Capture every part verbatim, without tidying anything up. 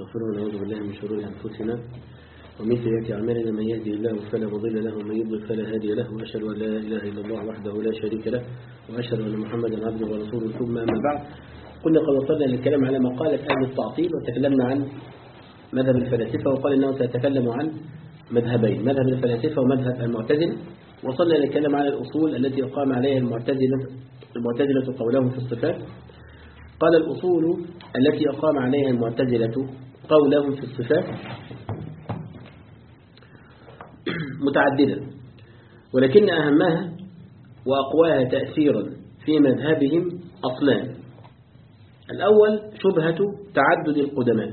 ونستغفره ونعوذ بالله من شرور أنفسنا ومن سيئات أعمالنا. من يهدي الله فلا مضل له ومن يضلل فلا هادي له، وأشهد أن لا إله إلا الله وحده لا شريك له، وأشهد أن محمدا عبده ورسوله. ثم أما بعد، قلنا قد وصلنا للكلام على مقالة أهل التعطيل، وتكلمنا عن مذهب الفلاسفة، وقال إنه سيتكلم عن مذهبين، مذهب الفلاسفة ومذهب المعتزلة. وصلنا للكلام على الأصول التي قام عليها المعتزلة المعتزلة قولهم في الصفات. قال الأصول التي أقام عليها المعتزلة قولهم في الصفات متعددة، ولكن أهمها وأقواها تأثيرا في مذهبهم أصلان. الأول شبهة تعدد القدماء،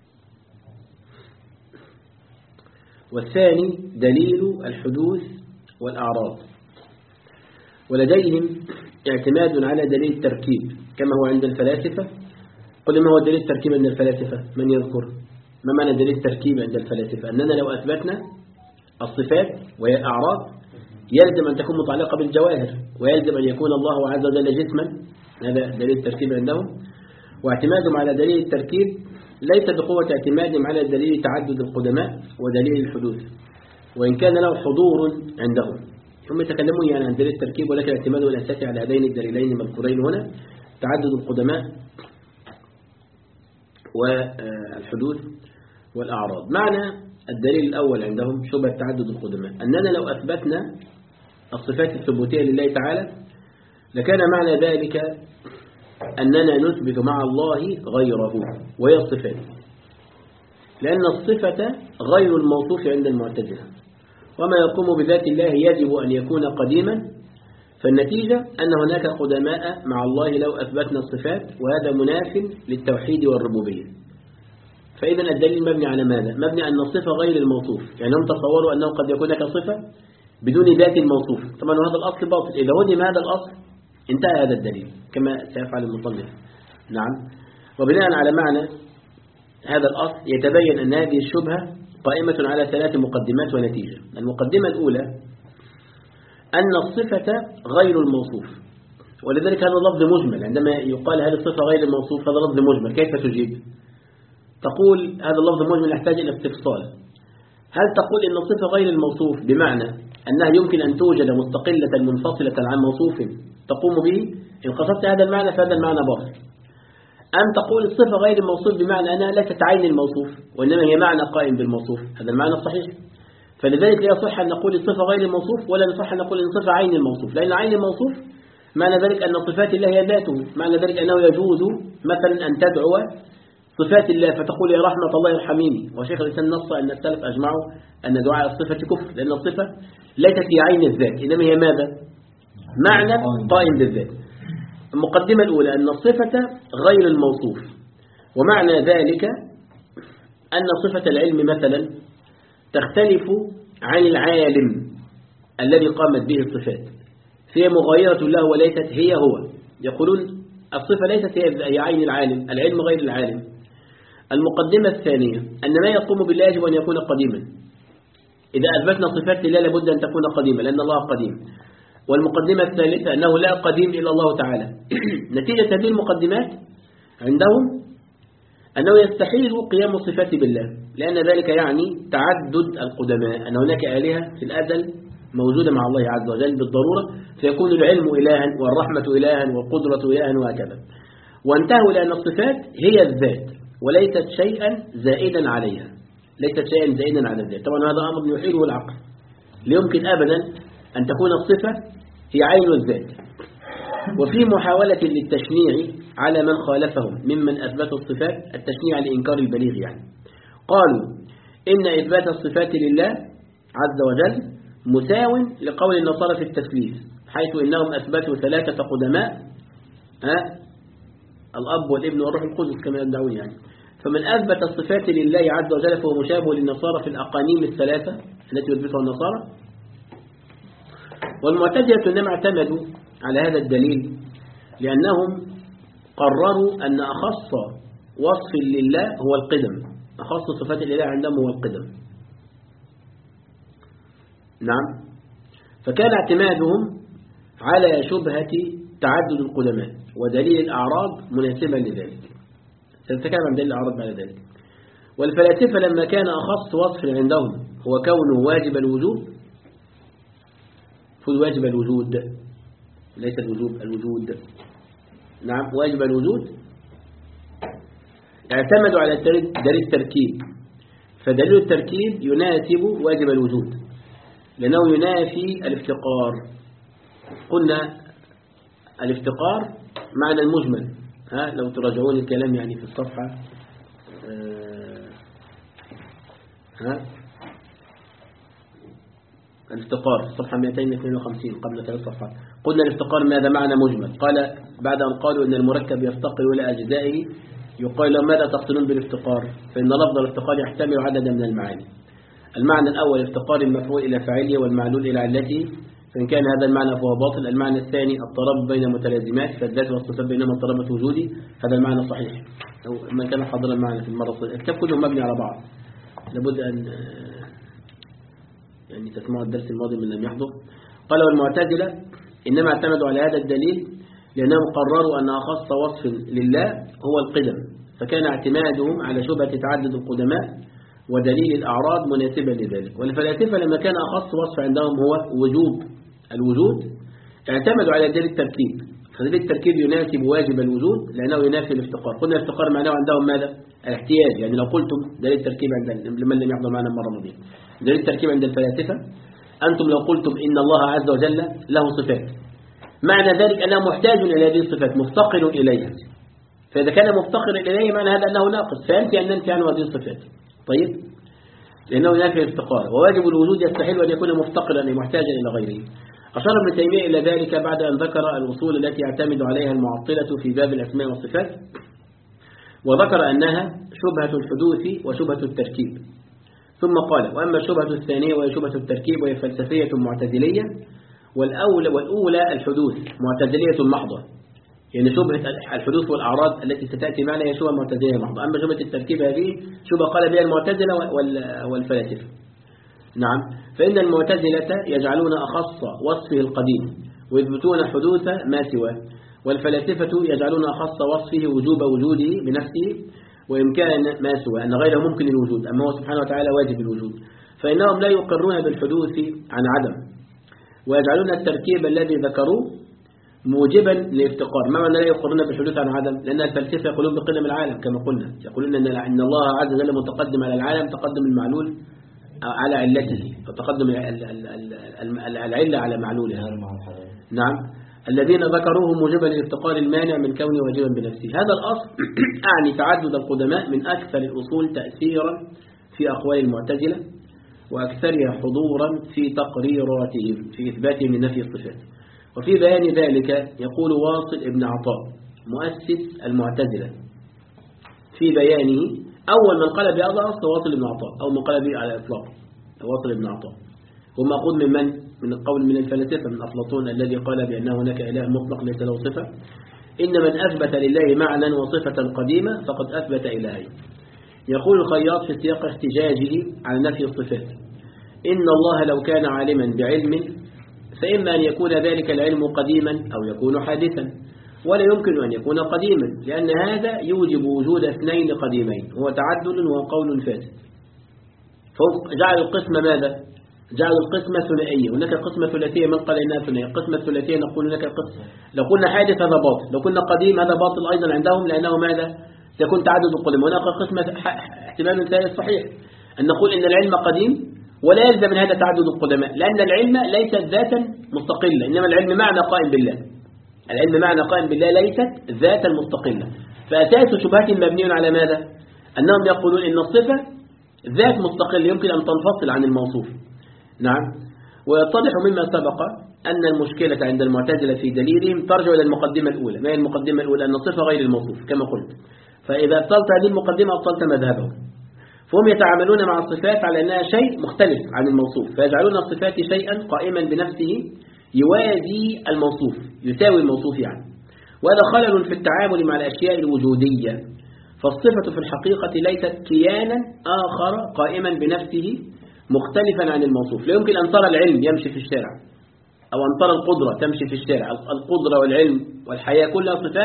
والثاني دليل الحدوث والأعراض. ولديهم اعتماد على دليل التركيب كما هو عند الفلاسفة. قل ما هو دليل التركيب عند الفلاسفة؟ من يذكر ما معنى دليل التركيب عند الفلاسفة؟ أننا لو أثبتنا الصفات وهي الأعراض يلزم أن تكون متعلقة بالجواهر، ويلزم أن يكون الله عز وجل جسما. هذا دليل التركيب عندهم. واعتمادهم على دليل التركيب ليس بقوة اعتمادهم على دليل تعدد القدماء ودليل الحدوث، وإن كان له حضور عندهم. هم يتكلمون يعني عن دليل التركيب، ولكن اعتمادهم الأساسي على هذين الدليلين المذكورين هنا، تعدد القدماء والحدوث والأعراض. معنى الدليل الأول عندهم شبهة تعدد القدماء، أننا لو أثبتنا الصفات الثبوتية لله تعالى لكان معنى ذلك أننا نثبت مع الله غيره، وهي الصفات، لأن الصفة غير الموصوف عند المعتزلة، وما يقوم بذات الله يجب أن يكون قديما. فالنتيجة أن هناك قدماء مع الله لو أثبتنا الصفات، وهذا مناف للتوحيد والربوبية. فإذا الدليل مبني على ماذا؟ مبني أن الصفة غير الموصوف، يعني هم تصوروا أنه قد يكون لك صفة بدون ذات الموصوف. طبعا هذا الأصل باطل، إذا هدم هذا الأصل انتهى هذا الدليل كما سيفعل المصنف. نعم. وبناء على معنى هذا الأصل يتبين أن هذه الشبهة قائمة على ثلاث مقدمات ونتيجة. المقدمة الأولى أن الصفة غير الموصوف، ولذلك هذا لفظ مجمل. عندما يقال هذه الصفة غير الموصوف هذا لفظ مجمل، كيف تجيب؟ تقول هذا اللفظ مجمل يحتاج إلى استفصال. هل تقول إن الصفة غير الموصوف بمعنى أنها يمكن أن توجد مستقلة منفصلة عن موصوف تقوم به؟ إن قصدت هذا المعنى فهذا المعنى باطل. أم تقول الصفة غير الموصوف بمعنى أنها ليست عين الموصوف، وإنما هي معنى قائم بالموصوف؟ هذا المعنى الصحيح. فلذلك لا يصح أن نقول الصفة غير الموصوف، ولا يصح أن نقول الصفة عين الموصوف، لأن عين الموصوف معنى ذلك أن صفات الله هي ذاته. معنى ذلك أنه يجوز مثلا أن تدعو صفات الله فتقول يا رحمة الله ارحميني، وشيخ الإسلام نص أن السلف أجمعوا أن دعاء الصفة كفر، لأن الصفة ليست في عين الذات، إنما هي ماذا؟ معنى قائم بالذات. المقدمة الأولى أن الصفة غير الموصوف، ومعنى ذلك أن صفة العلم مثلا تختلف عن العالم الذي قامت به الصفات، فهي مغايرة له وليست هي هو. يقولون الصفة ليست هي عين العالم، العلم غير العالم. المقدمة الثانية أن ما يقوم بالله يجب أن يكون قديما. إذا أثبتنا صفات لله لابد أن تكون قديمة، لأن الله قديم. والمقدمة الثالثة أنه لا قديم إلا الله تعالى. نتيجة هذه المقدمات عندهم أنه يستحيل قيام الصفات بالله، لأن ذلك يعني تعدد القدماء، أن هناك آلهة في الأزل موجودة مع الله عز وجل بالضرورة، فيكون العلم إلها والرحمة إلها والقدرة إلها وهكذا. وانتهوا لأن الصفات هي الذات وليست شيئا زائدا عليها، ليست شيئا زائدا على الذات. طبعا هذا أمر يحيله العقل، لا يمكن أبدا أن تكون الصفة هي عين الذات. وفي محاولة للتشنيع على من خالفهم ممن أثبتوا الصفات، التشنيع لإنكار البليغ يعني، قالوا إن إثبات الصفات لله عز وجل مساو لقول النصارى في التثليث، حيث إنهم أثبتوا ثلاثة قدماء، ها الأب والابن والروح القدس كما يدعون يعني. فمن أثبت الصفات لله عز وجل فهو مشابه للنصارى في الأقانيم الثلاثة التي يثبتها النصارى. والمعتزلة إنما اعتمدوا على هذا الدليل لأنهم قرروا أن أخص وصف لله هو القدم، أخص صفات الإله عندهم هو القدم. نعم. فكان اعتمادهم على شبهة تعدد القدماء ودليل الأعراض مناسبا لذلك. سنتكلم عن دليل الأعراض بعد ذلك. والفلاسفة لما كان أخص وصف عندهم هو كونه واجب الوجود، فهو واجب الوجود ليس الوجوب، الوجود نعم واجب الوجود، اعتمدوا على دليل التركيب، فدليل التركيب يناسب واجب الوجود لأنه ينافي الافتقار. قلنا الافتقار معنى المجمل، ها لو تراجعون الكلام يعني في الصفحة ها الافتقار صفحة مئتين واثنين وخمسين قبل ثلاث صفحات. قلنا الافتقار ماذا معنى مجمل؟ قال بعد أن قالوا أن المركب يفتقر إلى أجزائه يقال لهم ماذا تقصدون بالافتقار؟ فإن لفظ الافتقار يحتمل عددا من المعاني. المعنى الأول افتقار المفعول إلى فاعله والمعلول إلى علته، فإن كان هذا المعنى فهو باطل. المعنى الثاني الترابط بين متلازمات، فالذات والصفات بينما الترابط وجودي، هذا المعنى صحيح. لو من كان حاضر المعنى في المرة الصحيحة. الكتاب كله مبني على بعض، لابد أن يعني تسمعوا الدرس الماضي من لم يحضر. قال والمعتزلة إنما اعتمدوا على هذا الدليل لأنهم قرروا أن أخص وصف لله هو القدم، فكان اعتمادهم على شبهة تعدد القدماء ودليل الأعراض مناسبا لذلك. والفلاسفة لما كان أخص وصف عندهم هو وجوب الوجود اعتمدوا على دليل التركيب، فدليل التركيب يناسب واجب الوجود لأنه ينافي الافتقار. قلنا الافتقار معناه عندهم ماذا؟ الاحتياج. يعني لو قلتم دليل التركيب عند لمن لم يحضر معنا المرة الماضية، دليل التركيب عند الفلاسفة أنتم لو قلتم إن الله عز وجل له صفات، معنى ذلك أنه محتاج إلى هذه الصفات مفتقر إليها، فإذا كان مفتقر إليه معنى هذا أنه ناقص، فأنت أن ننفي عنه هذه الصفات. طيب لأنه ينافي الافتقار، وواجب الوجود يستحيل أن يكون مفتقرا محتاجا إلى غيره. أشار ابن تيمية إلى ذلك بعد أن ذكر الأصول التي يعتمد عليها المعطلة في باب الأسماء والصفات، وذكر أنها شبهة الحدوث وشبهة التركيب، ثم قال وأما الشبهة الثانية وهي شبهة التركيب وهي فلسفية معتزلية، والأولى والأولى الحدوث معتزلية محضة، يعني شبهة الحدوث والأعراض التي ستأتي معنا هي شبهة معتزلية محضة. أما شبهة التركيب هذه شبهة قال بها المعتزلة والفلاسفة. نعم، فإن المعتزلة يجعلون أخص وصفه القديم ويثبتون حدوث ما سواه، والفلاسفة يجعلون أخص وصفه وجوب وجوده بنفسه وإمكان ما سواه، أن غيره ممكن الوجود، أما هو سبحانه وتعالى واجب الوجود. فإنهم لا يقرون بالحدوث عن عدم، ويجعلون التركيب الذي ذكروه موجبا للافتقار. ما معنى لا يقرون بالحدوث عن عدم؟ لأن الفلسفة يقولون بقدم العالم كما قلنا، يقولون أن الله عز وجل متقدم على العالم تقدم المعلول على علته، فتقدم العلة على معلولها. نعم، الذين ذكروه موجبا للافتقار المانع من كونه واجبا بنفسه. هذا الأصل أعني تعدد القدماء من أكثر الأصول تأثيرا في أقوال المعتزلة وأكثرها حضورا في تقريراتهم في إثباتهم لنفي الصفات. وفي بيان ذلك يقول واصل ابن عطاء مؤسس المعتزلة في بيانه، أول من قال بهذا أصل واصل ابن عطاء، أو من قال به على الإطلاق واصل ابن عطاء، هو مأخوذ من من؟ من القول من الفلاسفة، من أفلاطون الذي قال بأن هناك إله مطلق ليس له صفة. إن من أثبت لله معنى وصفة قديمة فقد أثبت إلهي. يقول الخياط في سياق احتجاجه على نفي الصفات: إن الله لو كان عالما بعلم فإما أن يكون ذلك العلم قديما أو يكون حادثا، ولا يمكن أن يكون قديما، لأن هذا يوجب وجود اثنين قديمين، هو تعدد وقول فاسد. فجعل القسمة ماذا؟ جعل القسمة ثنائية. هناك قسمة ثلاثية، من قال إنها ثنائية؟ القسمة الثلاثية نقول هناك قسمة، لو قلنا حادث هذا باطل، لو قلنا قديم هذا باطل أيضا عندهم، لأنه ماذا؟ يكون تعدد القدم. هناك قسمة احتمال ثالث صحيح، أن نقول إن العلم قديم ولا يلزم من هذا تعدد القدماء، لأن العلم ليست ذاتا مستقلة، إنما العلم معنى قائم بالله. العلم معنى قائم بالله ليست ذاتا مستقلة. فأساس شبهة مبني على ماذا؟ أنهم يقولون إن الصفة ذات مستقلة يمكن أن تنفصل عن الموصوف. نعم، ويتضح مما سبق أن المشكلة عند المعتزلة في دليلهم ترجع إلى المقدمة الأولى. ما هي المقدمة الأولى؟ أن الصفة غير الموصوف كما قلت، فإذا أبطلت هذه المقدمة أبطلت مذهبهم. فهم يتعاملون مع الصفات على أنها شيء مختلف عن الموصوف، فيجعلون الصفات شيئا قائما بنفسه يوازي الموصوف، يساوي الموصوف يعني. وهذا خلل في التعامل مع الأشياء الوجودية، فالصفة في الحقيقة ليست كيانا آخر قائما بنفسه مختلفا عن الموصوف. لا يمكن أن ترى العلم يمشي في الشارع، أو أن ترى القدرة تمشي في الشارع. القدرة والعلم والحياة كلها صفات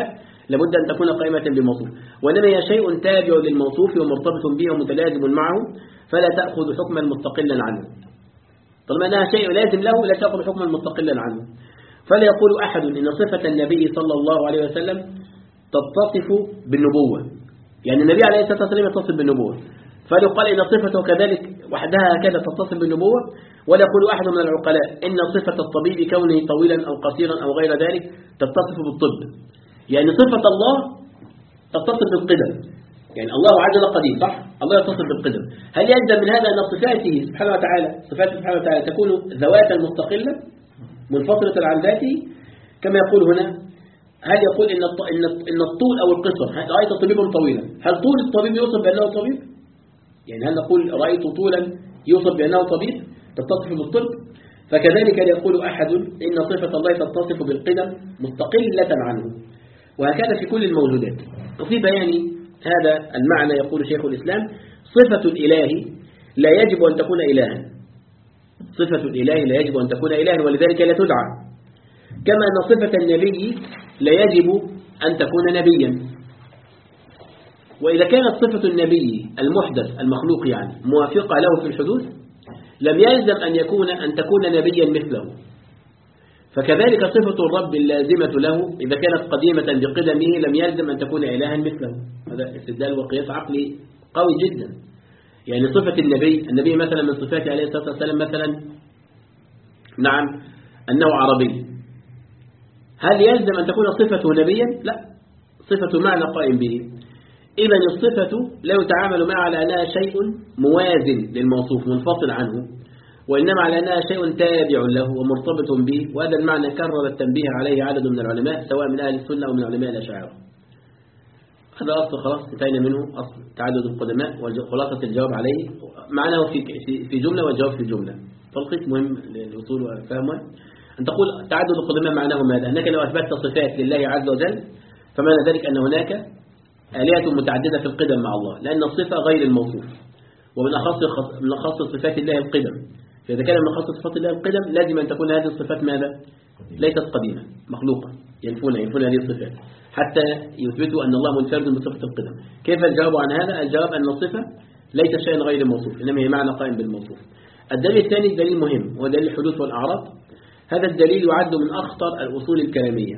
لابد أن تكون قائمة بموصوف، وإنما هي شيء تابع للموصوف ومرتبط به ومتلازم معه، فلا تأخذ حكما مستقلا عنه. طالما أنها شيء لازم له لا تأخذ حكما مستقلا عنه. فلا يقول أحد إن صفة النبي صلى الله عليه وسلم تتصف بالنبوة، يعني النبي عليه الصلاة والسلام يتصف بالنبوة، فلا يقال إن صفته كذلك وحدها هكذا تتصف بالنبوة. ولا يقول أحد من العقلاء إن صفة الطبيب كونه طويلا أو قصيرا أو غير ذلك تتصف بالطب، يعني صفة الله تتصف بالقدم، يعني الله عز وجل قديم صح؟ الله يتصف بالقدم. هل يلزم من هذا أن صفاته سبحانه وتعالى صفاته سبحانه وتعالى تكون ذواتا مستقلة منفصلة عن ذاته كما يقول هنا؟ هل يقول إن إن الطول أو القصر رأيت طبيبا طويلا، هل طول الطبيب يوصف بأنه طبيب؟ يعني هل نقول رأيت طولا يوصف بأنه طبيب تتصف بالطب؟ فكذلك يقول أحد إن صفة الله تتصف بالقدم مستقلة عنه، وهكذا في كل الموجودات. وفي بيان هذا المعنى يقول شيخ الإسلام: صفة الإله لا يجب أن تكون إلها، صفة الإله لا يجب أن تكون إلها ولذلك لا تدعى، كما أن صفة النبي لا يجب أن تكون نبيا. وإذا كانت صفة النبي المحدث المخلوق يعني موافقة له في الحدوث لم يلزم أن يكون أن تكون نبيا مثله. فكذلك صفة الرب اللازمة له إذا كانت قديمة بقدمه لم يلزم أن تكون إلها مثله. هذا استدلال وقياس عقلي قوي جدا. يعني صفة النبي النبي مثلا من صفاته عليه الصلاة والسلام مثلا نعم أنه عربي، هل يلزم أن تكون صفته نبيا؟ لا، صفة معنى قائم به. إذا الصفة لا يتعامل معها على أنها شيء موازن للموصوف منفصل عنه، وإنما على أنها شيء تابع له ومرتبط به. وهذا المعنى كرر التنبيه عليه عدد من العلماء سواء من أهل السنة أو من علماء الأشاعرة. هذا أصل خلاص انتهينا منه، أصل تعدد القدماء وخلاصة الجواب عليه معناه في في جملة والجواب في جملة. تلخيص مهم للوصول وفهمه أن تقول تعدد القدماء معناه ماذا؟ أنك لو أثبتت صفات لله عز وجل فمعنى ذلك أن هناك آلهة متعددة في القدم مع الله، لأن الصفة غير الموصوف، ومن أخص من أخص صفات الله القدم. فإذا كان من أخص صفات الله القدم لازم أن تكون هذه الصفات ماذا؟ ليست قديمة مخلوقة، ينفون ينفون هذه الصفات حتى يثبتوا أن الله منفرد بصفة القدم. كيف الجواب عن هذا؟ الجواب أن الصفة ليست شيئا غير موصوف، إنما هي معنى قائم بالموصوف. الدليل الثاني دليل مهم هو دليل الحدوث والأعراض. هذا الدليل يعد من أخطر الأصول الكلامية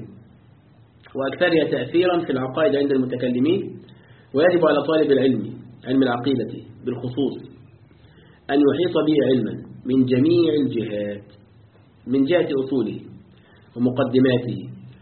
وأكثرها تأثيرا في العقائد عند المتكلمين، ويجب على طالب العلم علم العقيدة بالخصوص أن يحيط به علما من جميع الجهات، من جهة أصوله ومقدماته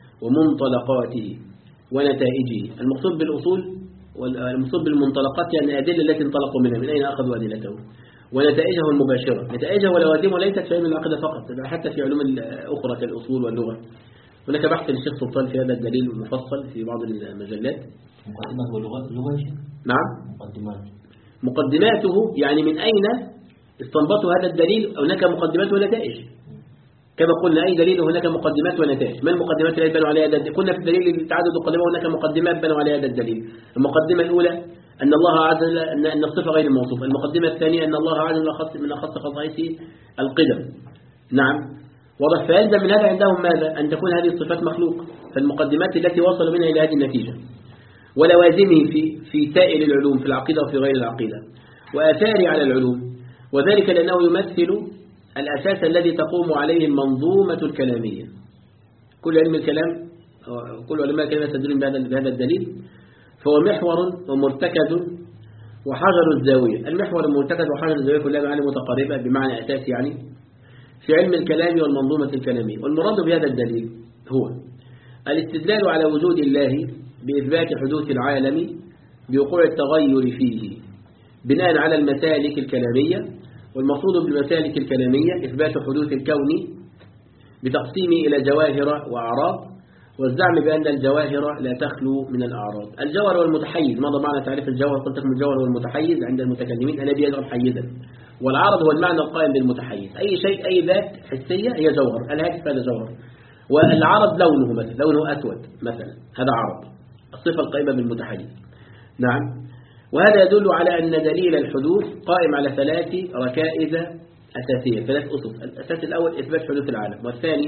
ومنطلقاته ونتائجه. المقصود بالأصول والمقصود بالمنطلقات يعني الأدلة التي انطلقوا منها، من أين أخذوا أدلته، ونتائجه المباشرة. نتائجه ولوازمه ليست في علم العقيدة فقط، بل حتى في علوم أخرى كالأصول واللغة. هناك بحث للشيخ سلطان في هذا الدليل المفصل في بعض المجلات. مقدمات ولغات اللغة. نعم، مقدمات مقدماته يعني من أين استنبطوا هذا الدليل. هناك مقدمات ونتائج كما قلنا، أي دليل هناك مقدمات ونتائج. ما المقدمات التي بنوا عليها هذا الدليل؟ قلنا في دليل تعدد القدماء هناك مقدمات بنوا عليها هذا الدليل. المقدمة الأولى أن الله عز وجل أن الصفة غير الموصوف. المقدمة الثانية أن الله عز وجل من أخص خصائصه القدم. نعم واضح. فيلزم من هذا عندهم ماذا؟ أن تكون هذه الصفات مخلوق. فالمقدمات التي وصلوا منها إلى هذه النتيجة ولوازمه في في سائر العلوم في العقيدة وفي غير العقيدة وآثاره على العلوم، وذلك لأنه يمثل الأساس الذي تقوم عليه المنظومة الكلامية. كل علم الكلام كل علماء الكلام يستدلون بهذا الدليل، فهو محور ومرتكز وحجر الزاوية. المحور المرتكز وحجر الزاوية كلها معاني متقاربة بمعنى أساس يعني في علم الكلام والمنظومة الكلامية. والمراد بهذا الدليل هو الاستدلال على وجود الله بإثبات حدوث العالم بوقوع التغير فيه بناء على المسالك الكلامية. والمقصود بالمسالك الكلامية إثبات حدوث الكون بتقسيمه إلى جواهر وأعراض، والزعم بأن الجواهر لا تخلو من الأعراض. الجوهر والمتحيز، ماذا معنى تعريف الجوهر؟ قلت لكم الجوهر والمتحيز عند المتكلمين الذي يجعل حيزا، والعرض هو المعنى القائم بالمتحيز. أي شيء أي ذات حسية هي جوهر. الهاتف هذا جوهر، والعرض لونه مثلا لونه أسود مثلا هذا عرض، الصفة القائمة بالمتحيز. نعم. وهذا يدل على أن دليل الحدوث قائم على ثلاث ركائز أساسية، ثلاث أسس. الأساس الأول إثبات حدوث العالم، والثاني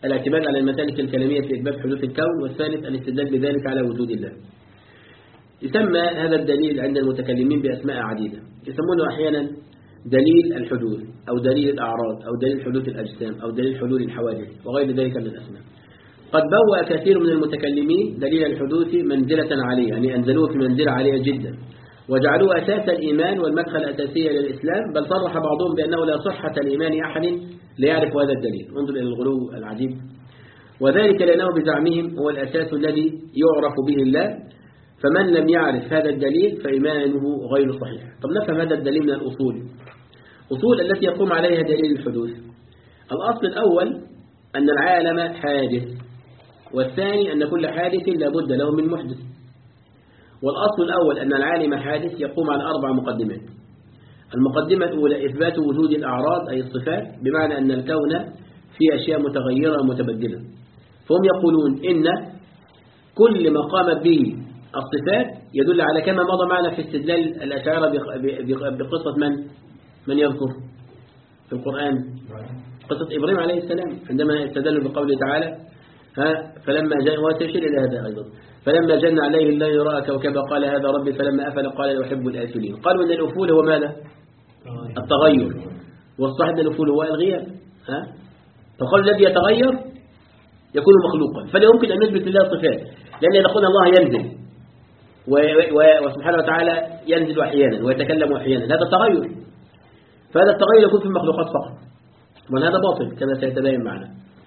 الاعتماد على المسالك الكلامية في إثبات حدوث الكون، والثالث الاستدلال بذلك على وجود الله. يسمى هذا الدليل عند المتكلمين بأسماء عديدة، يسمونه أحيانا دليل الحدوث أو دليل الأعراض أو دليل حدوث الأجسام أو دليل حلول الحوادث وغير ذلك من الأسماء. قد بوأ كثير من المتكلمين دليل الحدوث منزلة عالية، يعني أنزلوه في منزلة عالية جدا وجعلوه أساس الإيمان والمدخل الأساسي للإسلام، بل صرح بعضهم بأنه لا صحة لإيمان أحد ليعرف هذا الدليل. انظر إلى الغلو العجيب. وذلك لأنه بزعمهم هو الأساس الذي يعرف به الله، فمن لم يعرف هذا الدليل فإيمانه غير صحيح. طب نفهم هذا الدليل من الأصول أصول التي يقوم عليها دليل الحدوث. الأصل الأول أن العالم حادث، والثاني أن كل حادث لا بد له من محدث. والأصل الأول أن العالم حادث يقوم على أربع مقدمات. المقدمة الأولى إثبات وجود الأعراض أي الصفات، بمعنى أن الكون فيه أشياء متغيرة ومتبدلة، فهم يقولون إن كل ما قامت به الصفات يدل على كما مضى معنا في استدلال الأشاعرة بقصة من من يذكر في القرآن قصة إبراهيم عليه السلام عندما استدلوا بقوله تعالى ها فلما جاء وتشير إلى هذا أيضا فلما جن عليه الليل رأى كوكبا قال هذا ربي فلما أفل قال لا أحب الآفلين. قالوا أن الأفول هو ماذا؟ التغير، والصحيح أن الأفول هو الغياب. ها فقال الذي يتغير يكون مخلوقا، فلا يمكن أن نثبت لله صفات، لأن إذا قلنا الله ينزل وسبحانه وتعالى ينزل أحيانا ويتكلم أحيانا، هذا تغير، فهذا التغير يكون في المخلوقات فقط، وهذا باطل كما سيتبين معنا.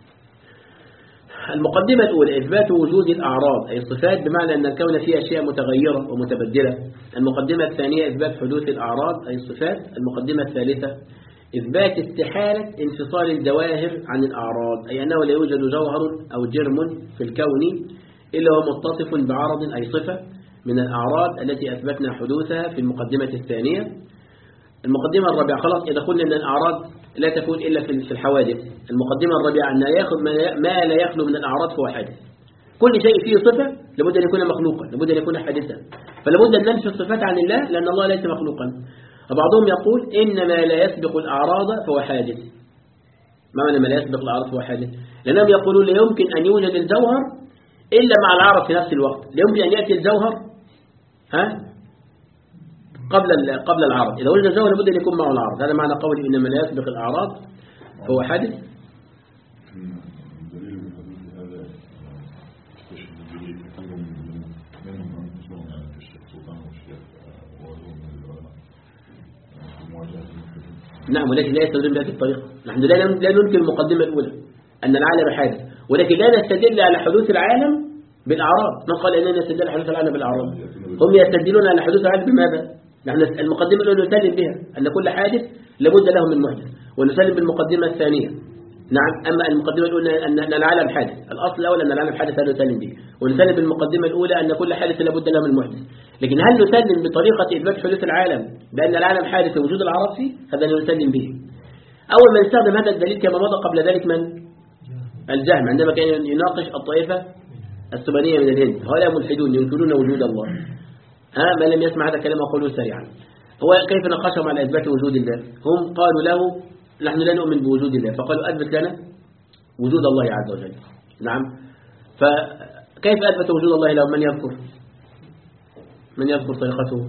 المقدمة الأولى إثبات وجود الأعراض أي الصفات، بمعنى أن الكون فيه أشياء متغيرة ومتبدلة. المقدمة الثانية إثبات حدوث الأعراض أي الصفات. المقدمة الثالثة إثبات استحالة انفصال الجواهر عن الأعراض، أي أنه لا يوجد جوهر أو جرم في الكون إلا هو متصف بعرض أي صفة من الأعراض التي أثبتنا حدوثها في المقدمة الثانية. المقدمة الرابعة خلاص إذا قلنا أن الأعراض لا تكون إلا في الحوادث. المقدمة الرابعة أن ما لا يخلو من الأعراض فهو حادث. كل شيء فيه صفة لابد أن يكون مخلوقا، لابد أن يكون حادثا، فلابد أن ننفي الصفات عن الله لأن الله ليس مخلوقا. وبعضهم يقول إنما لا يسبق الأعراض فهو حادث. ما معنى ما لا يسبق الأعراض فهو حادث؟ لأنهم يقولون لا يمكن أن يوجد الجوهر إلا مع العرض في نفس الوقت، لا يمكن أن يأتي الجوهر ها قبل قبل العرض. إذا وجد الجوهر لابد أن يكون معه العرض. هذا معنى قول إنما لا يسبق الأعراض فهو حادث. نعم، ولكن لا يستدل بهذه الطريقة. نحن لا ننكر المقدمة الأولى أن العالم حادث، ولكن لا نستدل على حدوث العالم بالأعراض. من قال أننا نستدل على حدوث العالم بالأعراض؟ هم يستدلون على حدوث العالم بماذا؟ نحن المقدمة الأولى نسلم بها أن كل حادث لابد له من محدث، ونسلم بالمقدمة الثانية. نعم، أما المقدمة الأولى أن العالم حادث، الأصل الأول أن العالم حادث هذا نسلم به، ونسلم بالمقدمة الأولى أن كل حادث لابد له من محدث. لكن هل نسلم بطريقة إثبات حدوث العالم بأن العالم حادث ووجود الأعراض فيه؟ هذا لا نسلم به. أول من استخدم هذا الدليل كما مضى قبل ذلك من؟ الجهم، عندما كان يناقش الطائفة السبانية من الهند. هؤلاء ملحدون ينكرون وجود الله. ها من لم يسمع هذا الكلام أقوله سريعا. هو كيف ناقشهم على إثبات وجود الله؟ هم قالوا له نحن لا نؤمن بوجود الله، فقالوا أثبت لنا وجود الله عز وجل. نعم، فكيف أثبت وجود الله لهم؟ من يذكر من يذكر طريقته؟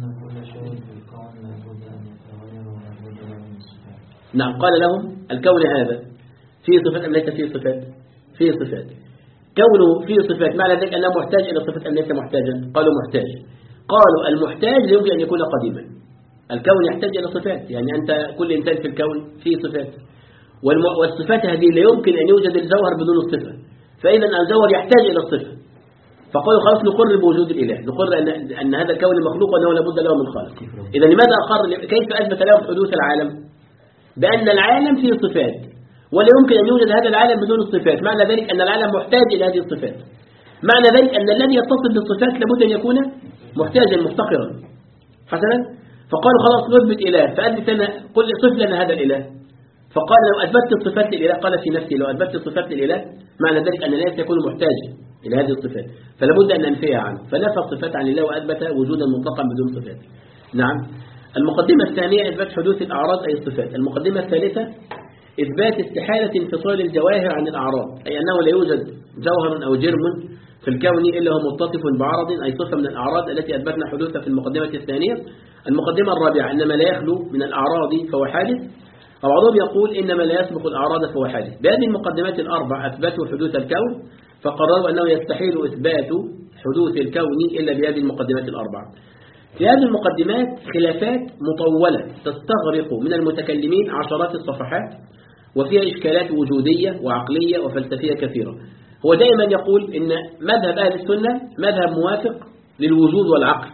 نعم، قال لهم الكون هذا فيه صفات أم ليس فيه صفات؟ فيه صفات. كونه فيه صفات معنى ذلك أنه محتاج إلى صفات أم ليس محتاجا؟ قالوا محتاج. قالوا المحتاج لا يمكن أن يكون قديما. الكون يحتاج إلى صفات، يعني أنت كل إنسان في الكون فيه صفات، والصفات هذه لا يمكن أن يوجد الجوهر بدون الصفة، فإذا الجوهر يحتاج إلى الصفة. فقالوا خلاص نقر بوجود الإله، نقر أن, أن هذا الكون مخلوق وأنه لابد له من خالق. إذا لماذا أقر؟ كيف أثبت لهم حدوث العالم؟ بأن العالم فيه صفات، ولا يمكن أن يوجد هذا العالم بدون الصفات. معنى ذلك أن العالم محتاج إلى هذه الصفات. معنى ذلك أن الذي يتصل بالصفات لابد أن يكون محتاجا مفتقرا. حسنا، فقالوا خلاص نثبت إله، فأثبت لنا قل صف لنا هذا الإله. فقال لو أثبتت الصفات للإله، قال في نفسي لو أثبتت الصفات للإله معنى ذلك أن الإله سيكون محتاجا إلى هذه الصفات، فلا بد أن ننفيها عنه، فنفى الصفات عن الله وأثبت وجودا مطلقا بدون صفات. نعم. المقدمة الثانية إثبات حدوث الأعراض أي الصفات. المقدمة الثالثة إثبات استحالة انفصال الجواهر عن الأعراض، أي أنه لا يوجد جوهر أو جرم في الكون إلا هو متصف بعرض، أي صفة من الأعراض التي أثبتنا حدوثها في المقدمة الثانية. المقدمة الرابعة إنما لا يخلو من الأعراض فهو حادث، وبعضهم يقول إنما لا يسبق الأعراض فهو حادث. بهذه المقدمات الأربع أثبتوا حدوث الكون، فقرروا أنه يستحيل إثبات حدوث الكون إلا بهذه المقدمات الأربع. في هذه المقدمات خلافات مطولة تستغرق من المتكلمين عشرات الصفحات، وفيها إشكالات وجودية وعقلية وفلسفية كثيرة. هو دائما يقول إن مذهب أهل السنة مذهب موافق للوجود والعقل،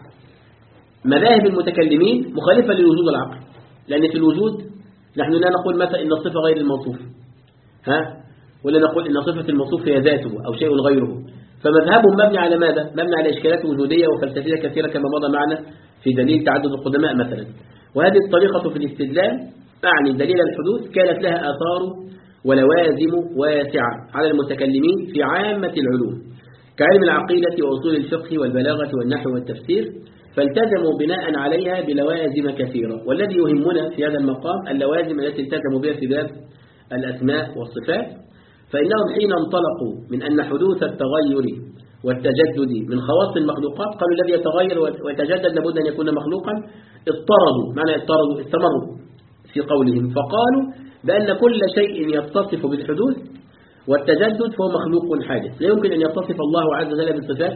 مذاهب المتكلمين مخالفة للوجود والعقل، لأن في الوجود نحن لا نقول مثلا إن الصفة غير الموصوف، ها، ولا نقول إن صفة الموصوف هي ذاته أو شيء غيره. فمذهبهم مبني على ماذا؟ مبني على إشكالات وجودية وفلسفية كثيرة كما مضى معنا في دليل تعدد القدماء مثلا. وهذه الطريقة في الاستدلال أعني دليل الحدوث كانت لها آثار ولوازم واسعة على المتكلمين في عامة العلوم كعلم العقيدة وأصول الفقه والبلاغة والنحو والتفسير، فالتزموا بناء عليها بلوازم كثيرة. والذي يهمنا في هذا المقام اللوازم التي التزموا بها في باب الأسماء والصفات، فإنهم حين انطلقوا من أن حدوث التغير والتجدد من خواص المخلوقات قالوا الذي يتغير ويتجدد لابد أن يكون مخلوقا، اضطردوا، معنى اضطردوا استمروا في قولهم فقالوا بأن كل شيء يتصف بالحدوث والتجدد فهو مخلوق حادث. لا يمكن أن يتصف الله عز وجل بالصفات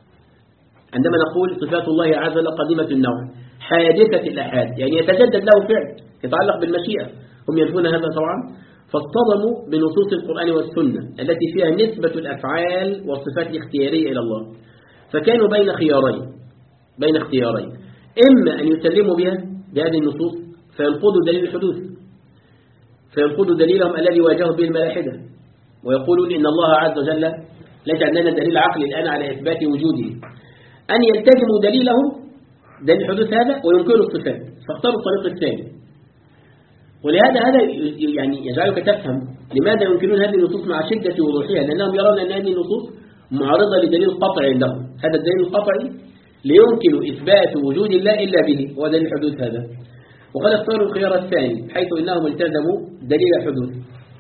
عندما نقول صفات الله عز وجل قديمة النوع حادثة الأحاد، يعني يتجدد له فعل يتعلق بالمشيئة. هم ينفون هذا طبعا، فاصطدموا بنصوص القرآن والسنة التي فيها نسبة الأفعال والصفات الاختيارية إلى الله، فكانوا بين خيارين بين اختيارين إما أن يسلموا بها بهذه النصوص فينقضوا دليل الحدوث، فينقضوا دليلهم الذي واجهوا به الملاحدة ويقولون إن الله عز وجل ليس عندنا دليل عقلي الآن على إثبات وجوده، أن يلتزموا دليلهم دليل الحدوث هذا وينكروا الصفات، فاختاروا الطريق الثاني. ولهذا هذا يعني يجعلك تفهم لماذا ينكرون هذه النصوص مع شدة وضوحها، لأنهم يرون أن هذه النصوص معارضة لدليل القطع عندهم. هذا الدليل القطعي ليمكن إثبات وجود الله إلا به هو دليل الحدوث هذا، وقد اختاروا الخيار الثاني حيث إنهم التزموا دليل الحدوث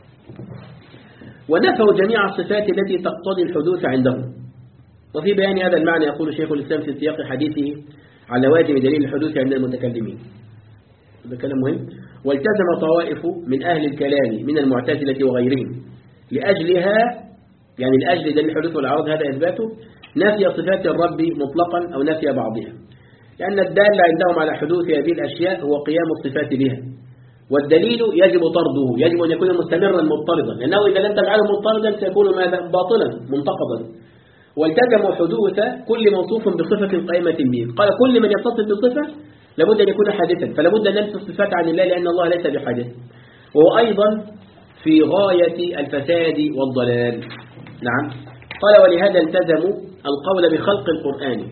ونفوا جميع الصفات التي تقتضي الحدوث عندهم. وفي بيان هذا المعنى يقول شيخ الإسلام في سياق حديثه على لوازم دليل الحدوث عند المتكلمين، هذا كلام مهم. والتزم طوائف من أهل الكلام من المعتزلة وغيرهم لأجلها، يعني لأجل دليل الحدوث والأعراض هذا إثباته، نفي صفات الرب مطلقا أو نفي بعضها، لأن الدال عندهم على حدوث هذه الأشياء هو قيام الصفات بها، والدليل يجب طرده، يجب أن يكون مستمرا مضطردا، لأنه إذا لم تجعله مضطردا سيكون ماذا؟ باطلا منتقضا. والتزموا حدوث كل موصوف بصفة قائمة به، قال كل من يتصف بصفة لابد أن يكون حادثا، فلابد أن ننفي الصفات عن الله لأن الله ليس بحادث، وهو أيضا في غاية الفساد والضلال. نعم، قال ولهذا التزموا القول بخلق القرآن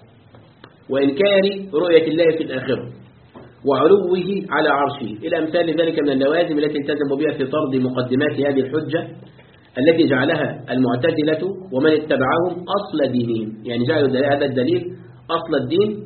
وإنكار رؤية الله في الآخرة وعلوه على عرشه إلى أمثال ذلك من اللوازم التي التزموا بها في طرد مقدمات هذه الحجة التي جعلها المعتزلة ومن اتبعهم أصل دينهم، يعني جعلوا هذا الدليل أصل الدين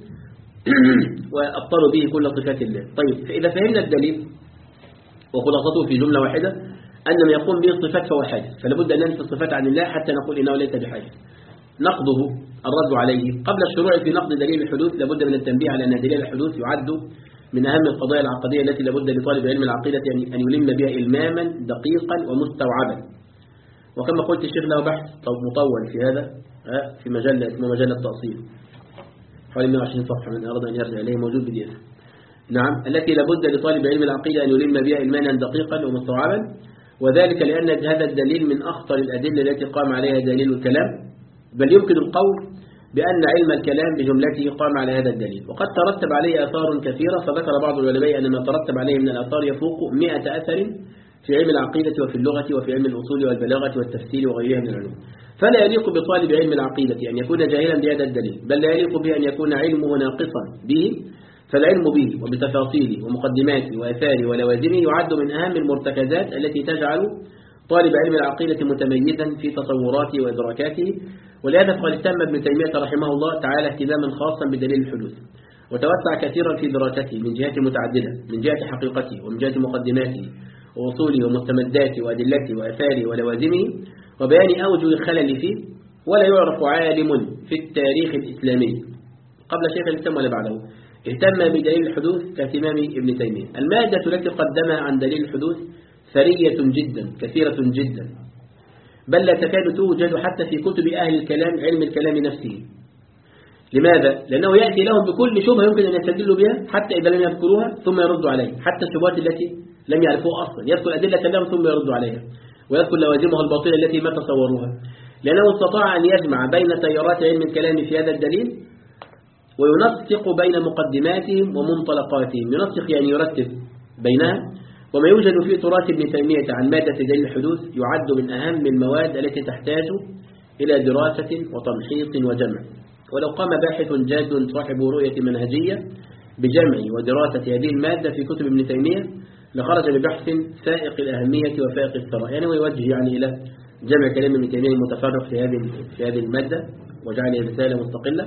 وأبطلوا به كل صفات الله. طيب، فإذا فهمنا الدليل وخلاصته في جملة واحدة أن ما يقوم به الصفات فهو حادث، فلابد أن ننفي الصفات عن الله حتى نقول إنه ليس بحادث. نقضه الرد عليه قبل الشروع في نقد دليل الحدوث لابد من التنبيه على أن دليل الحدوث يعد من أهم القضايا العقدية التي لابد لطالب علم العقيدة أن يلم بها إلماما دقيقا ومستوعبا. وكما قلت الشيخ له بحث مطول في هذا في مجلة اسمه مجلة التأصيل حوالي مئة وعشرين صفحة، من أراد أن يرجع إليه موجود بديها. نعم، التي لابد لطالب علم العقيدة أن يلم بها إلمانا دقيقا ومستوعبا، وذلك لأن هذا الدليل من أخطر الأدلة التي قام عليها دليل الكلام، بل يمكن القول بأن علم الكلام بجملته قام على هذا الدليل، وقد ترتب عليه آثار كثيرة، فذكر بعض العلماء أن ما ترتب عليه من الآثار يفوق مئة أثر في علم العقيدة وفي اللغة وفي علم الأصول والبلاغة والتفسير وغيرها من العلوم. فلا يليق بطالب علم العقيدة أن يكون جاهلا بهذا الدليل، بل لا يليق به أن يكون علمه ناقصا به، فالعلم به وبتفاصيله ومقدماته وآثاره ولوازمه يعد من أهم المرتكزات التي تجعل طالب علم العقيدة متميزا في تصوراته وإدراكاته. ولهذا فقد اهتم ابن تيمية رحمه الله تعالى اهتماما خاصا بدليل الحدوث، وتوسع كثيرا في دراسته من جهات متعددة، من جهة حقيقته ومن جهة مقدماته وأصوله ومستمداته وأدلته وأثاره ولوازمه وبيان أوجه الخلل فيه، ولا يعرف عالم في التاريخ الإسلامي قبل شيخ الإسلام ولا بعده اهتم بدليل الحدوث كاهتمام ابن تيمية. المادة التي قدمها عن دليل الحدوث ثرية جدا كثيرة جدا، بل لا تكاد توجد حتى في كتب أهل الكلام علم الكلام نفسه. لماذا؟ لأنه يأتي لهم بكل شبهة يمكن أن يستدلوا بها حتى إذا لم يذكروها ثم يردوا عليها، حتى الشبهات التي لم يعرفوها أصلا يذكر أدلة لهم ثم يردوا عليها، ويذكر لوازمها الباطلة التي ما تصوروها، لأنه استطاع أن يجمع بين تيارات علم الكلام في هذا الدليل وينسق بين مقدماتهم ومنطلقاتهم. ينسق يعني يرتب بينها. وما يوجد في تراث ابن تيمية عن مادة دليل الحدوث يعد من أهم المواد التي تحتاج إلى دراسة وتمحيص وجمع. ولو قام باحث جاد صاحب رؤية منهجية بجمع ودراسة هذه المادة في كتب ابن تيمية لخرج ببحث فائق الأهمية وفائق الثراء. يعني ويوجه يعني إلى جمع كلام ابن تيمية المتفرق في هذه في هذه المادة وجعلها رسالة مستقلة.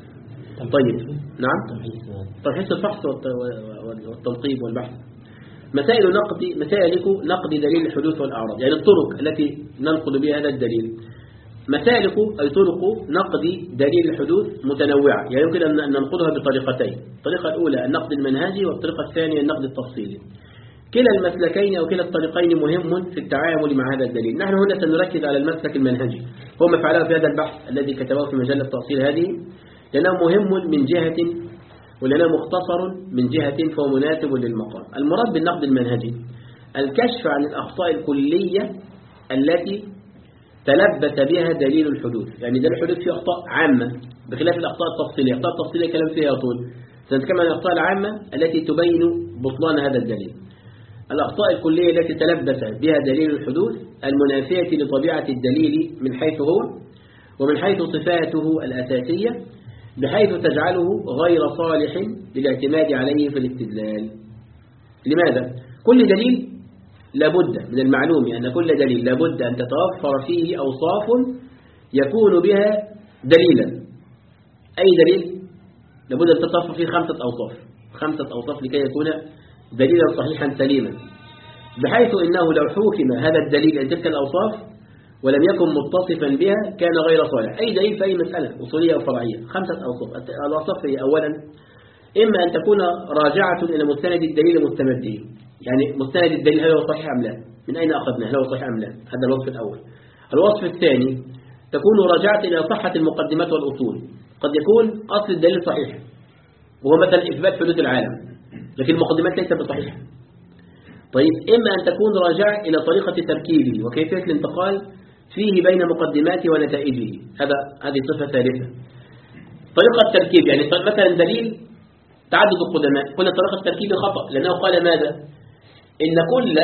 طيب نعم، تمحيص الفحص والتنقيب والبحث. مسائل نقد مسالك نقد دليل الحدوث والأعراض، يعني الطرق التي ننقد بها هذا الدليل. مسالك أي طرق نقد دليل الحدوث متنوعة، يعني يمكن أن ننقدها بطريقتين. الطريقة الأولى النقد المنهجي، والطريقة الثانية النقد التفصيلي. كلا المسلكين أو كلا الطريقين مهم في التعامل مع هذا الدليل. نحن هنا سنركز على المسلك المنهجي، هو ما فعله في هذا البحث الذي كتبه في مجلة تأصيل هذه، لأنه مهم من جهة ولأنه مختصر من جهة فهو مناسب للمقام. المراد بالنقد المنهجي الكشف عن الأخطاء الكلية التي تلبس بها دليل الحدوث. يعني دليل الحدوث فيه أخطاء عامة بخلاف الأخطاء التفصيلية. الأخطاء التفصيلية كلام فيها يطول، سنتكلم عن الأخطاء العامة التي تبين بطلان هذا الدليل. الأخطاء الكلية التي تلبس بها دليل الحدوث المنافية لطبيعة الدليل من حيث هو ومن حيث صفاته الأساسية، بحيث تجعله غير صالح للاعتماد عليه في الاستدلال. لماذا؟ كل دليل لابد من المعلوم أن كل دليل لابد أن تتوفر فيه أوصاف يكون بها دليلا. أي دليل لابد أن تتوفر فيه خمسة أوصاف خمسة أوصاف لكي يكون دليلا صحيحا سليما، بحيث إنه لو حكم هذا الدليل أن تلك الأوصاف ولم يكن متصفا بها كان غير صالح. أي دليل في أي مسألة أصولية وفرعية خمسة أوصاف. الأوصاف هي أولا إما أن تكون راجعة إلى مستند الدليل المستمد، يعني مستند الدليل هل هو صحيح أم لا، من أين أخذناه، هل هو صحيح أم لا. هذا الوصف الأول. الوصف الثاني تكون راجعة إلى صحة المقدمات والأصول. قد يكون أصل الدليل صحيح وهو مثلا إثبات حدوث العالم، لكن المقدمات ليست بصحيحة. طيب إما أن تكون راجعة إلى طريقة تركيبه وكيفية الانتقال فيه بين مقدماته ونتائجه. هذا هذه صفة ثالثة. طريقة التركيب، يعني مثلا دليل تعدد القدماء، كل طريقة التركيب خطأ، لأنه قال ماذا؟ إن كل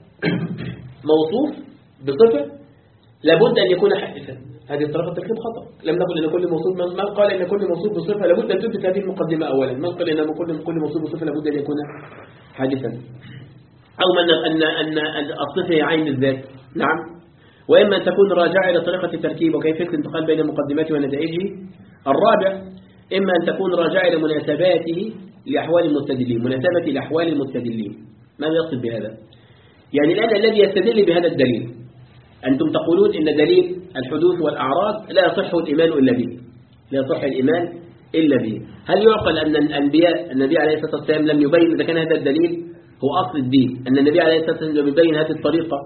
موصوف بصفة لابد أن يكون حادثا. هذه طريقة التركيب خطأ. لم نقل إن كل موصوف، ما قال إن كل موصوف بصفة لابد أن تثبت هذه المقدمة أولا، ما قال إن كل كل موصوف بصفة لابد أن يكون حادثا، أو أن أن أن الصفة هي عين الذات. نعم. وإما أن تكون راجعة إلى طريقة التركيب وكيفية الانتقال بين مقدماته ونتائجه. الرابع إما أن تكون راجعة إلى مناسباته لأحوال المستدلين، مناسبة لأحوال المستدلين. ماذا يقصد بهذا؟ يعني الآن الذي يستدل بهذا الدليل، أنتم تقولون إن دليل الحدوث والأعراض لا يصح الإيمان إلا به، لا يصح الإيمان إلا به. هل يعقل أن الأنبياء النبي عليه الصلاة والسلام لم يبين إذا كان هذا الدليل هو أصل الدين، أن النبي عليه الصلاة والسلام لم يبين هذه الطريقة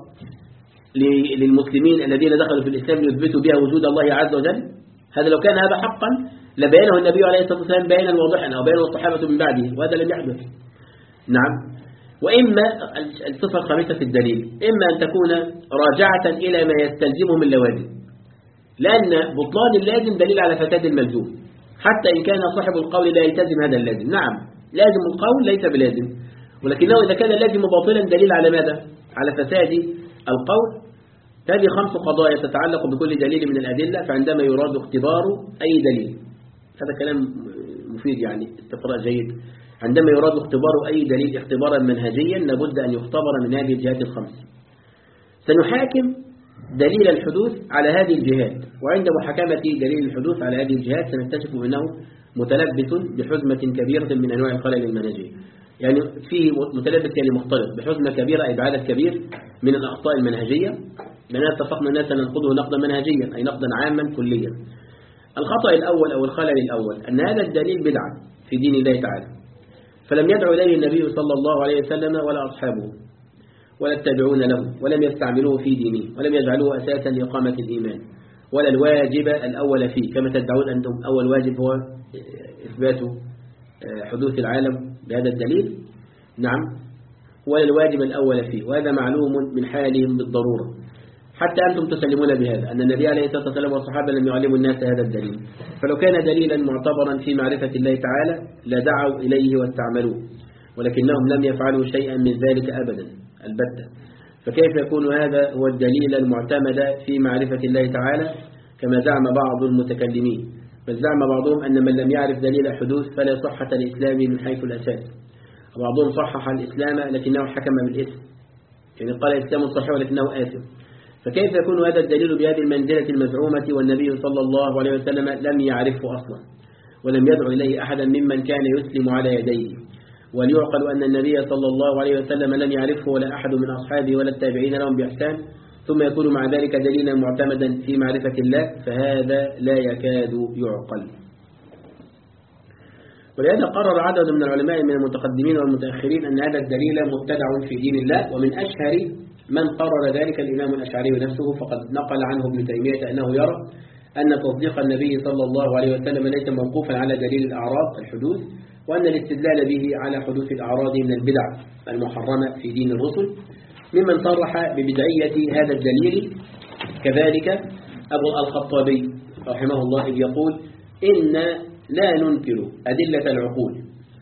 للمسلمين الذين دخلوا في الإسلام ليثبتوا بها وجود الله عز وجل؟ هذا لو كان هذا حقا لبينه النبي عليه الصلاة والسلام بيانا واضحا، أو بينه الصحابة من بعده، وهذا لم يحدث. نعم. وإما الصفة الخامسة في الدليل إما أن تكون راجعة إلى ما يستلزمه من لوازم، لأن بطلان اللازم دليل على فساد الملزوم، حتى إن كان صاحب القول لا يلتزم هذا اللازم. نعم، لازم القول ليس بلازم، ولكنه إذا كان اللازم باطلا دليل على ماذا؟ على فساد القول. هذه خمس قضايا تتعلق بكل دليل من الأدلة، فعندما يراد اختبار أي دليل، هذا كلام مفيد يعني استقراء جيد، عندما يراد اختبار أي دليل اختبارا منهجيا لابد أن يختبر من هذه الجهات الخمس. سنحاكم دليل الحدوث على هذه الجهات، وعند محاكمة دليل الحدوث على هذه الجهات سنكتشف أنه متلبس بحزمة كبيرة من أنواع الخلل المنهجي. يعني فيه متلبس يعني مختلط بحزمة كبيرة أي بعدد كبير من الأخطاء المنهجية، لأننا اتفقنا الناس ننقضه نقدا منهجيا أي نقدا عاما كليا. الخطأ الأول أو الخلل الأول أن هذا الدليل بدعة في دين الله تعالى، فلم يدعو إليه النبي صلى الله عليه وسلم ولا أصحابه ولا التابعون له، ولم يستعملوه في دينه، ولم يجعلوه أساسا لإقامة الإيمان ولا الواجب الأول فيه، كما تدعون أنتم أول واجب هو إثبات حدوث العالم بهذا الدليل، نعم، ولا الواجب الأول فيه، وهذا معلوم من حالهم بالضرورة، حتى أنتم تسلمون بهذا أن النبي عليه الصلاة والسلام والصحابة لم يعلموا الناس هذا الدليل. فلو كان دليلا معتبرا في معرفة الله تعالى لدعوا إليه واستعملوه، ولكنهم لم يفعلوا شيئا من ذلك أبدا البتة. فكيف يكون هذا هو الدليل المعتمد في معرفة الله تعالى كما زعم بعض المتكلمين؟ بل زعم بعضهم أن من لم يعرف دليل الحدوث فلا صحة الإسلام من حيث الأساس، وبعضهم صحح الإسلام لكنه حكم بالإثم، يعني قال الإسلام صحيح ولكنه آثم. فكيف يكون هذا الدليل بهذه المنزلة المزعومة والنبي صلى الله عليه وسلم لم يعرفه أصلا ولم يدعو إليه أحدا ممن كان يسلم على يديه؟ وليعقل أن النبي صلى الله عليه وسلم لم يعرفه ولا أحد من أصحابه ولا التابعين لهم بإحسان، ثم يكون مع ذلك دليلا معتمدا في معرفة الله، فهذا لا يكاد يعقل. ولهذا قرر عدد من العلماء من المتقدمين والمتأخرين أن هذا الدليل مبتدع في دين الله، ومن أشهر من قرر ذلك الإمام الأشعري نفسه، فقد نقل عنه ابن تيمية أنه يرى أن تصديق النبي صلى الله عليه وسلم ليس موقوفا على دليل الأعراض الحدوث، وأن الاستدلال به على حدوث الأعراض من البدع المحرمة في دين الرسل. ممن صرح ببدعية هذا الدليل كذلك أبو الخطابي رحمه الله، إذ يقول إن لا ننكر أدلة العقول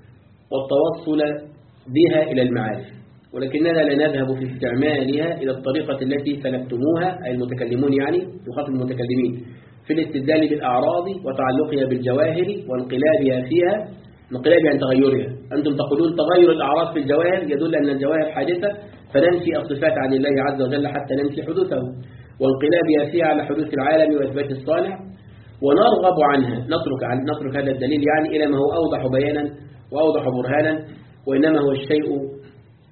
والتوصل بها إلى المعارف، ولكننا لا نذهب في استعمالها إلى الطريقة التي سلكتموها أي المتكلمون، يعني يخاطب المتكلمين، في الاستدلال بالأعراض وتعلقها بالجواهر وانقلابها فيها، انقلابها عن تغيرها. أنتم تقولون تغير الأعراض في الجواهر يدل أن الجواهر حادثة فننفي الصفات عن الله عز وجل حتى ننفي حدوثه، وانقلابها فيها على حدوث العالم وإثبات الصانع، ونرغب عنها، نترك عن نترك هذا الدليل يعني إلى ما هو أوضح بيانا وأوضح برهانا، وإنما هو الشيء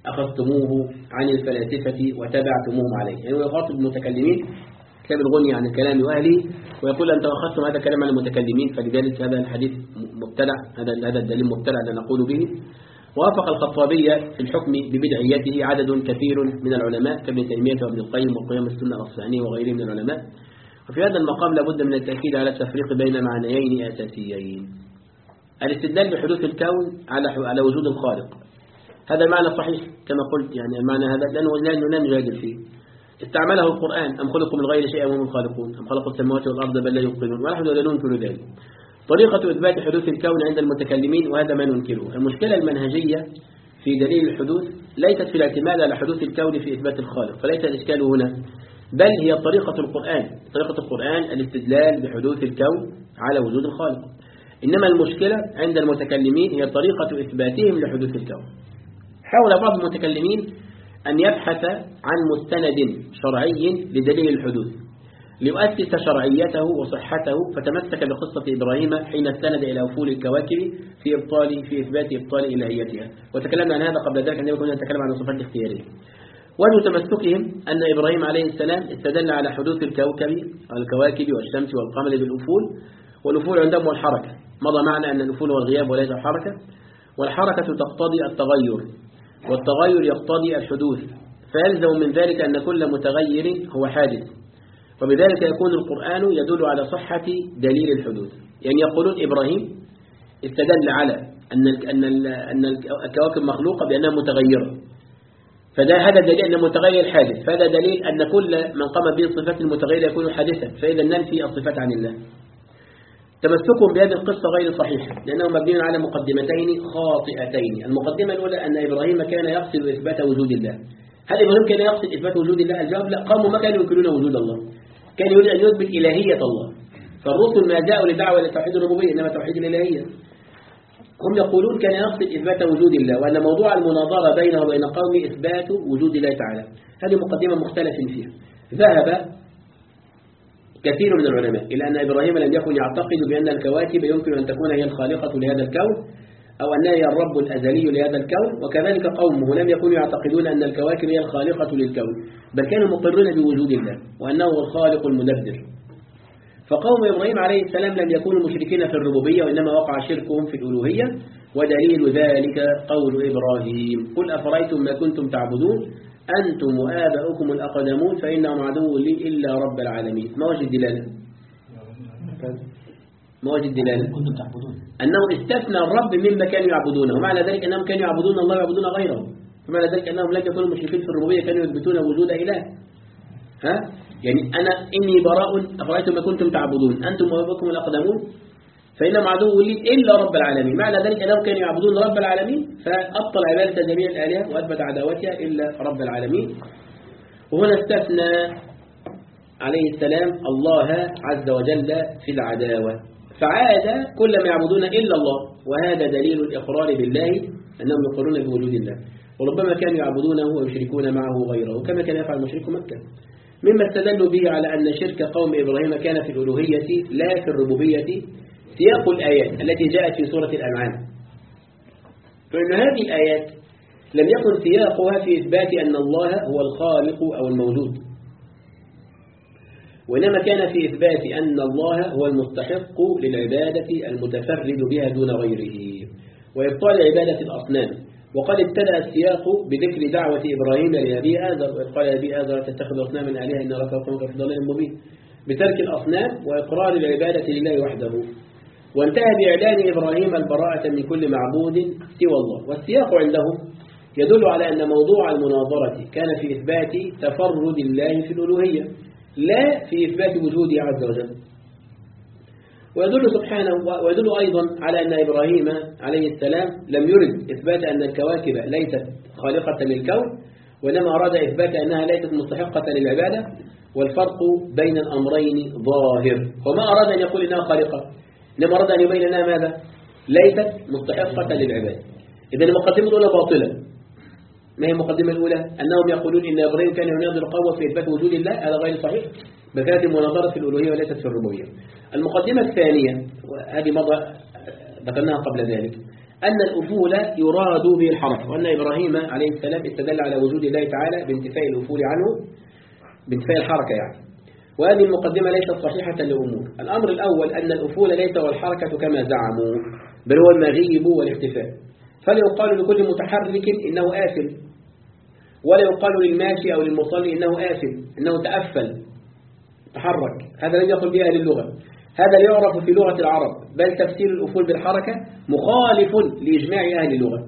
أخذتموه عن الفلاسفة وتبعتموهم عليه. يعني يخاطب المتكلمين كتاب الغني عن الكلام وأهله، ويقول أنت أخذتم هذا الكلام عن المتكلمين، فلذلك هذا الحديث مبتدع، هذا هذا الدليل مبتدع لا نقول به. وافق الخطابية في الحكم ببدعيته عدد كثير من العلماء كابن تيمية وابن القيم وقيام السنة الأصفهاني وغيرهم من العلماء. وفي هذا المقام لابد من التأكيد على التفريق بين معنيين أساسيين: الاستدلال بحدوث الكون على على وجود الخالق، هذا معنى صحيح كما قلت، يعني المعنى هذا لأنه لا نجادل فيه. استعمله القرآن: أم خلقوا من غير شيء وهم الخالقون، أم خلقوا السماوات والأرض بل لا يوقنون، ونحن لا ننكر ذلك. طريقة إثبات حدوث الكون عند المتكلمين وهذا ما ننكره. المشكلة المنهجية في دليل الحدوث ليست في الاعتماد على حدوث الكون في إثبات الخالق، فليس الإشكال هنا، بل هي طريقة القرآن. طريقة القرآن الاستدلال بحدوث الكون على وجود الخالق، إنما المشكلة عند المتكلمين هي طريقة إثباتهم لحدوث الكون. حاول بعض المتكلمين أن يبحث عن مستند شرعي لدليل الحدوث ليؤسس شرعيته وصحته، فتمسك بقصة إبراهيم حين استند إلى أفول الكواكب في إبطال في إثبات إبطال إلهيتها، وتكلمنا عن هذا قبل ذلك عندما كنا نتكلم عن الصفات الاختيارية. وجه تمسكهم أن إبراهيم عليه السلام استدل على حدوث الكوكب الكواكب والشمس والقمر بالأفول، والأفول عندهم الحركة، مضى معنا أن الأفول هو الغياب وليس الحركة، والحركة تقتضي التغير والتغير يقتضي الحدوث، فيلزم من ذلك أن كل متغير هو حادث، وبذلك يكون القرآن يدل على صحة دليل الحدوث. يعني يقولون إبراهيم استدل على أن أن أن الكواكب مخلوقة بأنها متغيرة، فده هذا دليل أن المتغير حادث، فهذا دليل أن كل من قام به الصفات المتغيرة يكون حادثا، فإذا ننفي الصفات عن الله. تمسكهم بهذه القصة غير صحيحة، لأنهم مبنيون على مقدمتين خاطئتين. المقدمة الأولى أن إبراهيم كان يقصد إثبات وجود الله. هل إبراهيم كان يقصد إثبات وجود الله؟ الجواب لا، قاموا ما كانوا ينكرون وجود الله، كان يريد أن يثبت إلهية الله. فالرسل ما جاءوا لدعوة لتوحيد الربوبية إنما توحيد الإلهية. هم يقولون كان يقصد إثبات وجود الله، وأن موضوع المناظرة بينه وبين قومه إثبات وجود الله تعالى. هذه مقدمة مختلف فيها. ذهب كثير من العلماء إلى أن إبراهيم لم يكن يعتقد بأن الكواكب يمكن أن تكون هي الخالقة لهذا الكون، أو أنها هي الرب الأزلي لهذا الكون. وكذلك قومه لم يكونوا يعتقدون أن الكواكب هي الخالقة للكون، بل كانوا مقرون بوجود الله وأنه هو الخالق المدبر. فقوم إبراهيم عليه السلام لم يكونوا مشركين في الربوبية، وإنما وقع شركهم في الألوهية. ودليل ذلك قول إبراهيم: قل أفرأيتم ما كنتم تعبدون أنتم وآباؤكم الأقدمون فإنهم عدو لي إلا رب العالمين. ما وجه الدلالة؟ ما وجه الدلالة؟ كنتم تعبدون أنه استثنى الرب مما كانوا يعبدونه، ومعنى ذلك أنهم كانوا يعبدون الله ويعبدون غيره، فمعنى ذلك أنهم لم يكونوا مشركين في الربوبية، كانوا يثبتون وجود إله. ها؟ يعني أنا إني براء أفرأيتم ما كنتم تعبدون أنتم وآباؤكم الأقدمون فإنهم عدو لي إلا رب العالمين. معنى ذلك أنهم كانوا يعبدون رب العالمين، فأبطل عبادة جميع الآلهة وأثبت عداوتها إلا رب العالمين. وهنا استثنى عليه السلام الله عز وجل في العداوة، فعاد كل ما يعبدون إلا الله، وهذا دليل الإقرار بالله أنهم يقرون بوجود الله، وربما كانوا يعبدونه ويشركون معه غيره كما كان يفعل مشرك مكة. مما استدلوا به على أن شرك قوم إبراهيم كان في الألوهية لا في الربوبية سياق الآيات التي جاءت في سورة الأنعام، فإن هذه الآيات لم يكن سياقها في إثبات أن الله هو الخالق أو الموجود، وإنما كان في إثبات أن الله هو المستحق للعبادة المتفرد بها دون غيره، وإبطال عبادة الأصنام. وقد ابتدأ السياق بذكر دعوة إبراهيم لأبي آزر، وإذ قال أبي آزر تتخذ أصناما آلهة إن لك وقومك في ضلال مبين، بترك الأصنام وإقرار العبادة لله وحده. وانتهى بإعلان إبراهيم البراءة من كل معبود سوى الله. والسياق عندهم يدل على أن موضوع المناظرة كان في إثبات تفرد الله في الألوهية لا في إثبات وجوده عز وجل. ويدل سبحانه ويدل أيضا على أن إبراهيم عليه السلام لم يرد إثبات أن الكواكب ليست خالقة للكون، وإنما أراد إثبات أنها ليست مستحقة للعبادة، والفرق بين الأمرين ظاهر. وما أراد أن يقول إنها خالقة، إنما أراد أن يبين أنها ماذا؟ ليست مستحقة للعبادة. إذا المقدمة الأولى باطلة. ما هي المقدمة الأولى؟ أنهم يقولون إن إبراهيم كان يناظر قوة في إثبات وجود الله، هذا غير صحيح، بل كانت المناظرة في الألوهية وليست في الربوبية. المقدمة الثانية وهذه مضى ذكرناها قبل ذلك، أن الأفول يراد به الحرف، وأن إبراهيم عليه السلام استدل على وجود الله تعالى بانتفاء الأفول عنه، بانتفاء الحركة يعني. وهذه المقدمة ليست صحيحة لأمور. الأمر الأول أن الأفول ليس هو الحركة كما زعموا، بل هو المغيب والاختفاء. فلا يقال لكل متحرك إنه آفل، ولا يقال للماشي أو للمصلي إنه آفل، إنه تأفل تحرك. هذا لم يقل به أهل اللغة، هذا يعرف في لغة العرب، بل تفسير الأفول بالحركة مخالف لإجماع أهل اللغة،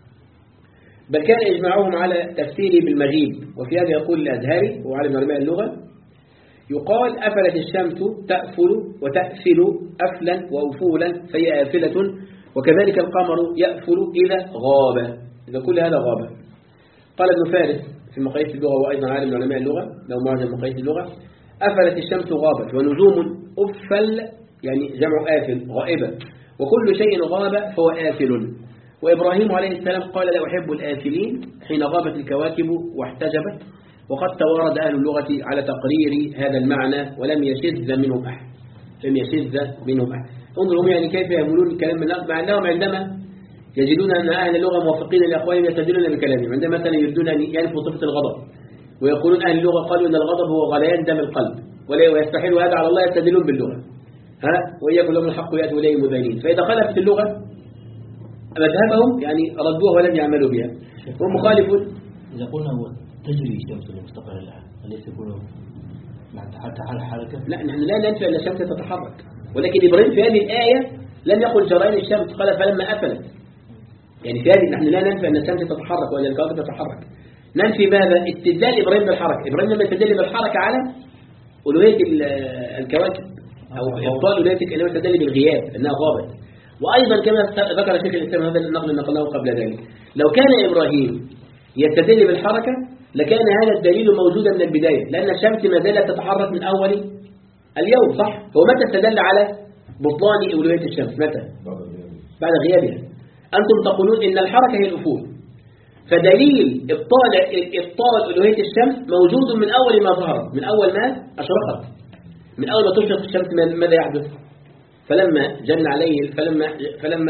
بل كان إجماعهم على تفسيره بالمغيب. وفي هذا يقول الأزهري وعلم علماء اللغة، يقال أفلت الشمس تأفل وتأفل أفلا وأفولا فهي آفلة، وكذلك القمر يأفل إذا غاب، إذا كل هذا غاب. قال ابن فارس في مقاييس اللغة وأيضا عالم علماء اللغة لو معجم مقاييس اللغة: أفلت الشمس غابت، ونجوم أفل يعني جمع آفل غائبة، وكل شيء غاب فهو آفل. وإبراهيم عليه السلام قال: لا أحب الآفلين حين غابت الكواكب واحتجبت. وقد توارد أهل اللغة على تقرير هذا المعنى ولم يشذ منهم أحد، لم يشذ منهم أحد. انظروا يعني كيف يهملون الكلام من الأرض، مع أنهم عندما يجدون أن أهل اللغة موافقين لأخوانهم يستدلون بكلامهم. عندما مثلا يريدون أن ينفوا صفة الغضب، ويقولون أهل اللغة قالوا أن الغضب هو غليان دم القلب ويستحيل هذا على الله، يستدلون باللغة. ها وإياكم لهم الحق يأتوا إليه مذعنين. فإذا خالفت اللغة مذهبهم يعني ردوها ولم يعملوا بها، هم مخالفون. إذا قلنا تجري الشمس لمستقر لها أليس يكون مع حركة؟ لا، نحن لا ننفي أن الشمس تتحرك، ولكن إبراهيم في هذه الآية لم يقل جرين الشمس، قال فلما أفلت. يعني في هذه نحن لا ننفي أن الشمس تتحرك وأن الكواكب تتحرك، ننفي ماذا؟ استدلال إبراهيم بالحركة. إبراهيم لما استدل بالحركة على ألوهية الكواكب أو إبطال ألوهية، إنما استدل بالغياب أنها غابت. وأيضا كما ذكر شيخ الإسلام هذا النقل نقلناه قبل ذلك، لو كان إبراهيم يستدل بالحركة لكان هذا الدليل موجودا من البداية، لأن الشمس ما زالت تتحرك من أول اليوم، صح؟ هو متى استدل على بطلان ألوهية الشمس؟ متى؟ بعد غيابها. أنتم تقولون إن الحركة هي الأفول، فدليل إبطال إبطال ألوهية الشمس موجود من أول ما ظهرت، من أول ما أشرقت، من أول ما تشرق الشمس ماذا يحدث؟ فلما جن عليه فلما فلما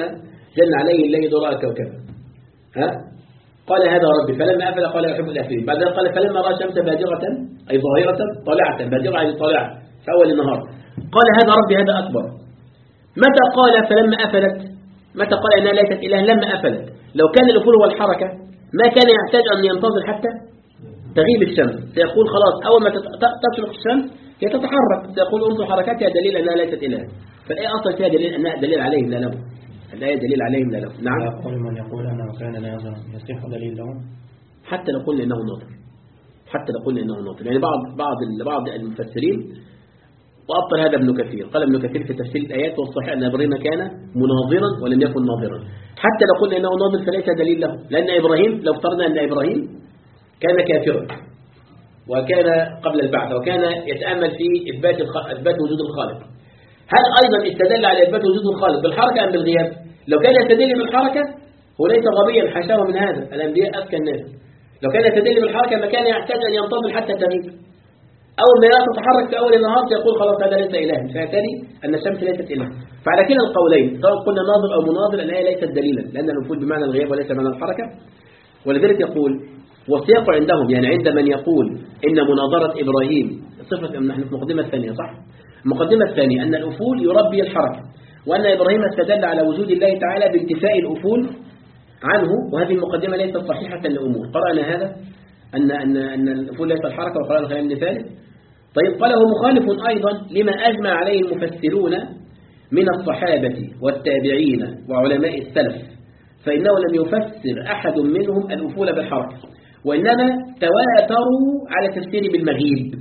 جن عليه الليل رأى كوكبا ها قال هذا ربي فلما أفل قال يحب الآفلين. بعد ذلك قال فلما رأى الشمس بازغة أي ظاهرة طالعة بازغة يعني طالعة في أول النهار قال هذا ربي هذا أكبر. متى قال فلما أفلت؟ متى قال إنها ليست إله؟ لما أفلت. لو كان الأفول هو الحركة ما كان يحتاج أن ينتظر حتى تغيب الشمس، سيقول خلاص أول ما تشرق الشمس هي تتحرك، سيقول انظر حركاتها دليل أنها ليست إله. فالآية أصلا فيها دليل أنها دليل عليهم لا له. الآية دليل عليهم لا له. نعم. يقول من يقول أنه كان ناظرا يصح دليل لهم حتى نقول إنه ناظر، حتى نقول إنه ناظر. يعني بعض بعض بعض المفسرين وأبطل هذا ابن كثير، قال ابن كثير في تفسير الآيات والصحيح أن إبراهيم كان مناظرا ولم يكن ناظرا. حتى نقول إنه ناظر فليس دليل له، لأن إبراهيم لو افترضنا أن إبراهيم كان كافرا وكان قبل البعث وكان يتأمل في إثبات إثبات وجود الخالق، هل أيضا استدل على إثبات وجود الخالق بالحركة أم بالغياب؟ لو كان يستدل بالحركة هو ليس غبيا حاشاه من هذا، الأنبياء أذكى الناس. لو كان يستدل بالحركة ما كان يحتاج أن ينتظر حتى تغيب. أول ما تتحرك في أول النهار يقول خلاص هذا ليس إله، فيبتدي أن الشمس ليست إله. فعلى كلا القولين سواء قلنا ناظر أو مناظر الآية ليست دليلا، لأن الوفود بمعنى الغياب وليس بمعنى الحركة. ولذلك يقول والسياق عندهم يعني عند من يقول إن مناظرة إبراهيم صفة، نحن في المقدمة الثانية صح؟ المقدمة الثانية أن الأفول يربي الحركة، وأن إبراهيم استدل على وجود الله تعالى بانتفاء الأفول عنه، وهذه المقدمة ليست صحيحة لأمور. قرأنا هذا أن أن أن الأفول ليس الحركة، وقرأنا خلال من ثالث. طيب قاله مخالف أيضا لما أجمع عليه المفسرون من الصحابة والتابعين وعلماء السلف، فإنه لم يفسر أحد منهم الأفول بالحركة، وإنما تواتروا على تفسير بالمغيب.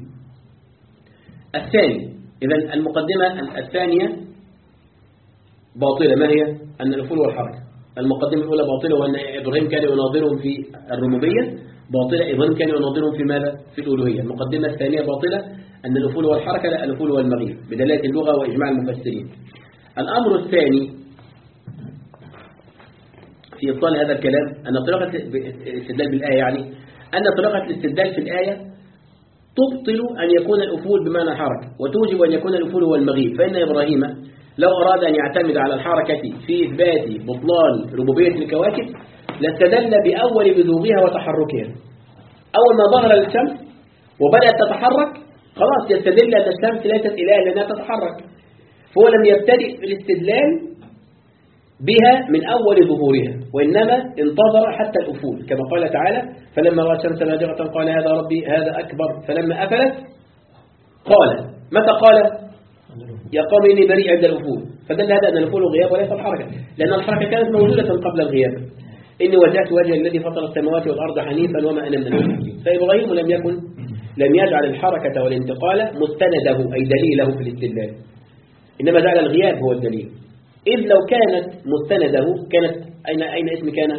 الثاني إذن المقدمة الثانية باطلة، ما هي؟ أن الأفول والحركة. المقدمة الأولى باطلة وأن إبراهيم كان يناظرهم في الربوبية، باطلة إبراهيم كان يناظرهم في ماذا؟ في الألوهية. المقدمة الثانية باطلة أن الأفول والحركة لا، الأفول والمغيب بدلالة اللغة وإجماع المفسرين. الأمر الثاني في إبطال هذا الكلام أن طريقة الاستدلال بالآية يعني أن طريقة الاستدلال في الآية تبطل أن يكون الأفول بمعنى حركة وتوجب أن يكون الأفول هو المغيب. فإن إبراهيم لو أراد أن يعتمد على الحركة في إثبات بطلان ربوبية الكواكب لاستدل بأول بذوغها وتحركها. أول ما ظهر الشمس وبدأت تتحرك خلاص يستدل أن الشمس ليست إله لأنها تتحرك، فهو لم يبتدئ بالاستدلال بها من أول ظهورها، وإنما انتظر حتى الأفول كما قال تعالى فلما رأى الشمس بازغة قال هذا ربي هذا أكبر فلما أفلت قال متى قال يا قوم إني بريء عند الأفول، فدل هذا أن الأفول غياب وليس الحركة، لأن الحركة كانت موجودة قبل الغياب. إني وجهت وجه الذي فطر السماوات والأرض حنيفا وما أنا من المشركين. فإبراهيم لم يكن لم يجعل الحركة والانتقال مستنده أي دليله في الاستدلال، إنما جعل الغياب هو الدليل. إذ لو كانت مستنده كانت أين أين اسم كان؟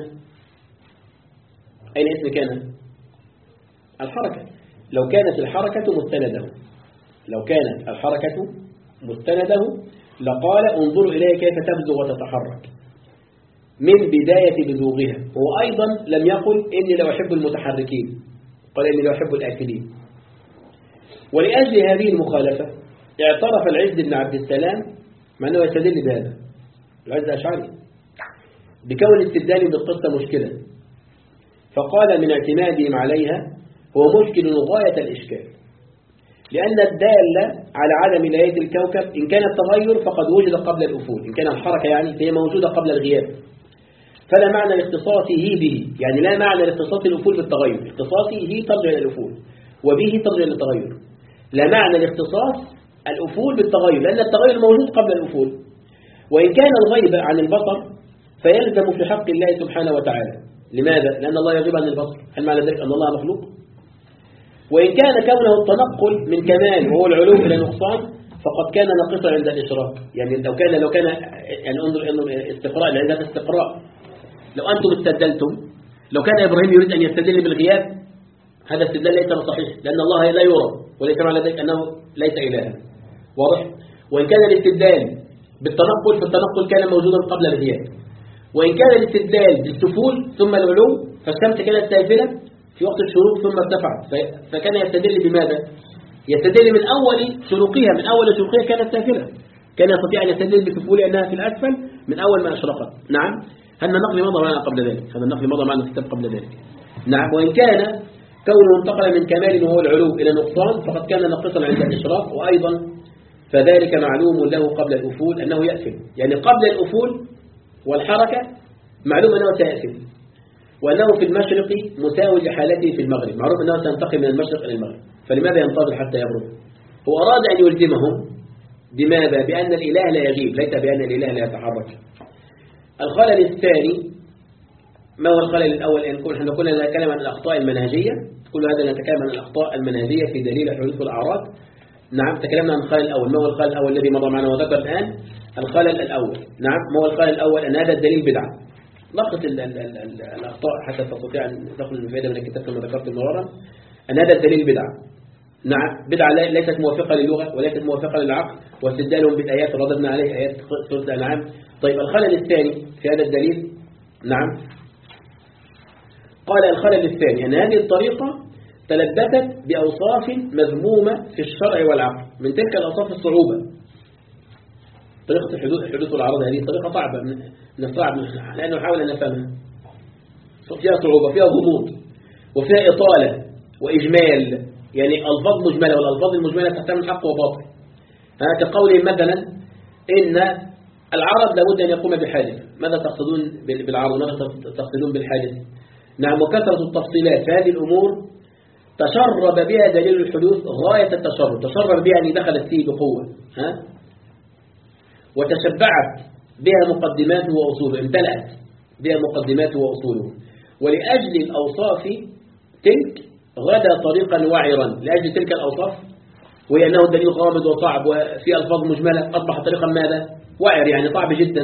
أين اسم كان؟ الحركة. لو كانت الحركة مستنده لو كانت الحركة مستنده لقال انظروا إليه كيف تبزغ وتتحرك من بداية بزوغها. وأيضا لم يقل إني لو أحب المتحركين، قال إني لو أحب الآكلين. ولأجل هذه المخالفة اعترف العز بن عبد السلام مع أنه يستدل بهذا العز أشعري بكون استدلال بالقصة مشكلة، فقال من اعتمادهم عليها هو مشكل غاية الإشكال، لأن الدالة على عدم ولاية الكوكب إن كان التغير فقد وجد قبل الأفول، إن كان الحركة يعني فهي موجودة قبل الغياب، فلا معنى لاختصاصه به، يعني لا معنى لاختصاص الأفول بالتغير، اختصاصه ترجع إلى الأفول وبه ترجع إلى التغير، لا معنى لاختصاص الأفول بالتغير لأن التغير موجود قبل الأفول. وإن كان الغيب عن البصر فيلزم في حق الله سبحانه وتعالى. لماذا؟ لأن الله يغيب عن البصر، هل معنى ذلك أن الله مخلوق؟ وإن كان كونه التنقل من كمال وهو العلو إلى نقصان فقد كان ناقصا عند الإشراك، يعني لو كان لو كان يعني انظر انظر استقراء لأن هذا استقراء. لو أنتم استدلتم لو كان إبراهيم يريد أن يستدل بالغياب هذا استدلال ليس صحيح، لأن الله لا يرى وليس معنى ذلك أنه ليس إلها. واضح؟ وإن كان الاستدلال بالتنقل فالتنقل كان موجودا قبل الغياب، وإن كان الاستدلال بالسفول ثم العلو فالشمس كانت سافلة في وقت الشروق ثم ارتفعت، فكان يستدل بماذا؟ يستدل من أول شروقها، من أول شروقها كانت سافلة، كان يستطيع أن يستدل بسفول أنها في الأسفل من أول ما أشرقت. نعم، هذا النقل مضى معنا قبل ذلك، هذا النقل مضى معنا في الكتاب قبل ذلك. نعم، وإن كان كونه انتقل من كمال وهو العلو إلى نقصان فقد كان ناقصا عند الإشراق، وأيضا فذلك معلوم له قبل الأفول أنه يأفل، يعني قبل الأفول والحركة معلوم أنه سيأفل، وأنه في المشرق مساوي لحالته في المغرب، معروف أنه سينتقل من المشرق إلى المغرب، فلماذا ينتظر حتى يبرد؟ هو أراد أن يلزمهم بماذا؟ بأن الإله لا يغيب، ليس بأن الإله لا يتحرك. الخلل الثاني، ما هو الخلل الأول؟ إن كنا كنا نتكلم عن الأخطاء المنهجية، كل هذا نتكلم عن الأخطاء المنهجية في دليل الحدوث والأعراض. نعم، تكلمنا عن الخلل الأول. ما هو الخلل الأول الذي مضى معنا وذكر الآن؟ الخلل الأول. نعم، ما هو الخلل الأول؟ أن هذا الدليل بدعة. لخص الأخطاء حتى تستطيع أن تخرج الفائدة من الكتاب كما ذكرت مرارا. أن هذا الدليل بدعة. نعم، بدعة ليست موافقة للغة وليست موافقة للعقل، واستدلالهم بالآيات رددنا عليه آيات سورة الأنعام. طيب، الخلل الثاني في هذا الدليل، نعم، قال الخلل الثاني أن هذه الطريقة تلبست بأوصاف مذمومة في الشرع والعقل، من تلك الأوصاف الصعوبة. طريقة الحدوث الحدوث والعرض هذه طريقة صعبة، من الصعب لأنه نحاول أن نفهمها، فيها صعوبة، فيها غموض، وفيها إطالة وإجمال، يعني ألفاظ مجملة، والألفاظ المجملة تحتمل حق وباطل. كقول مثلا إن العرض لابد أن يقوم بحادث. ماذا تقصدون بالعرض؟ ماذا تقصدون بالحادث؟ نعم، وكثرة التفصيلات في هذه الأمور تشرب بها دليل الحدوث غاية التشرب، تشرب بها أن دخلت فيه بقوة، ها؟ وتشبعت بها مقدماته وأصوله، امتلأت بها مقدماته وأصوله، ولأجل الأوصاف تلك غدا طريقا وعرا. لأجل تلك الأوصاف، وهي أنه الدليل غامض وصعب وفي ألفاظ مجملة، أصبح طريقا ماذا؟ وعر، يعني صعب جدا.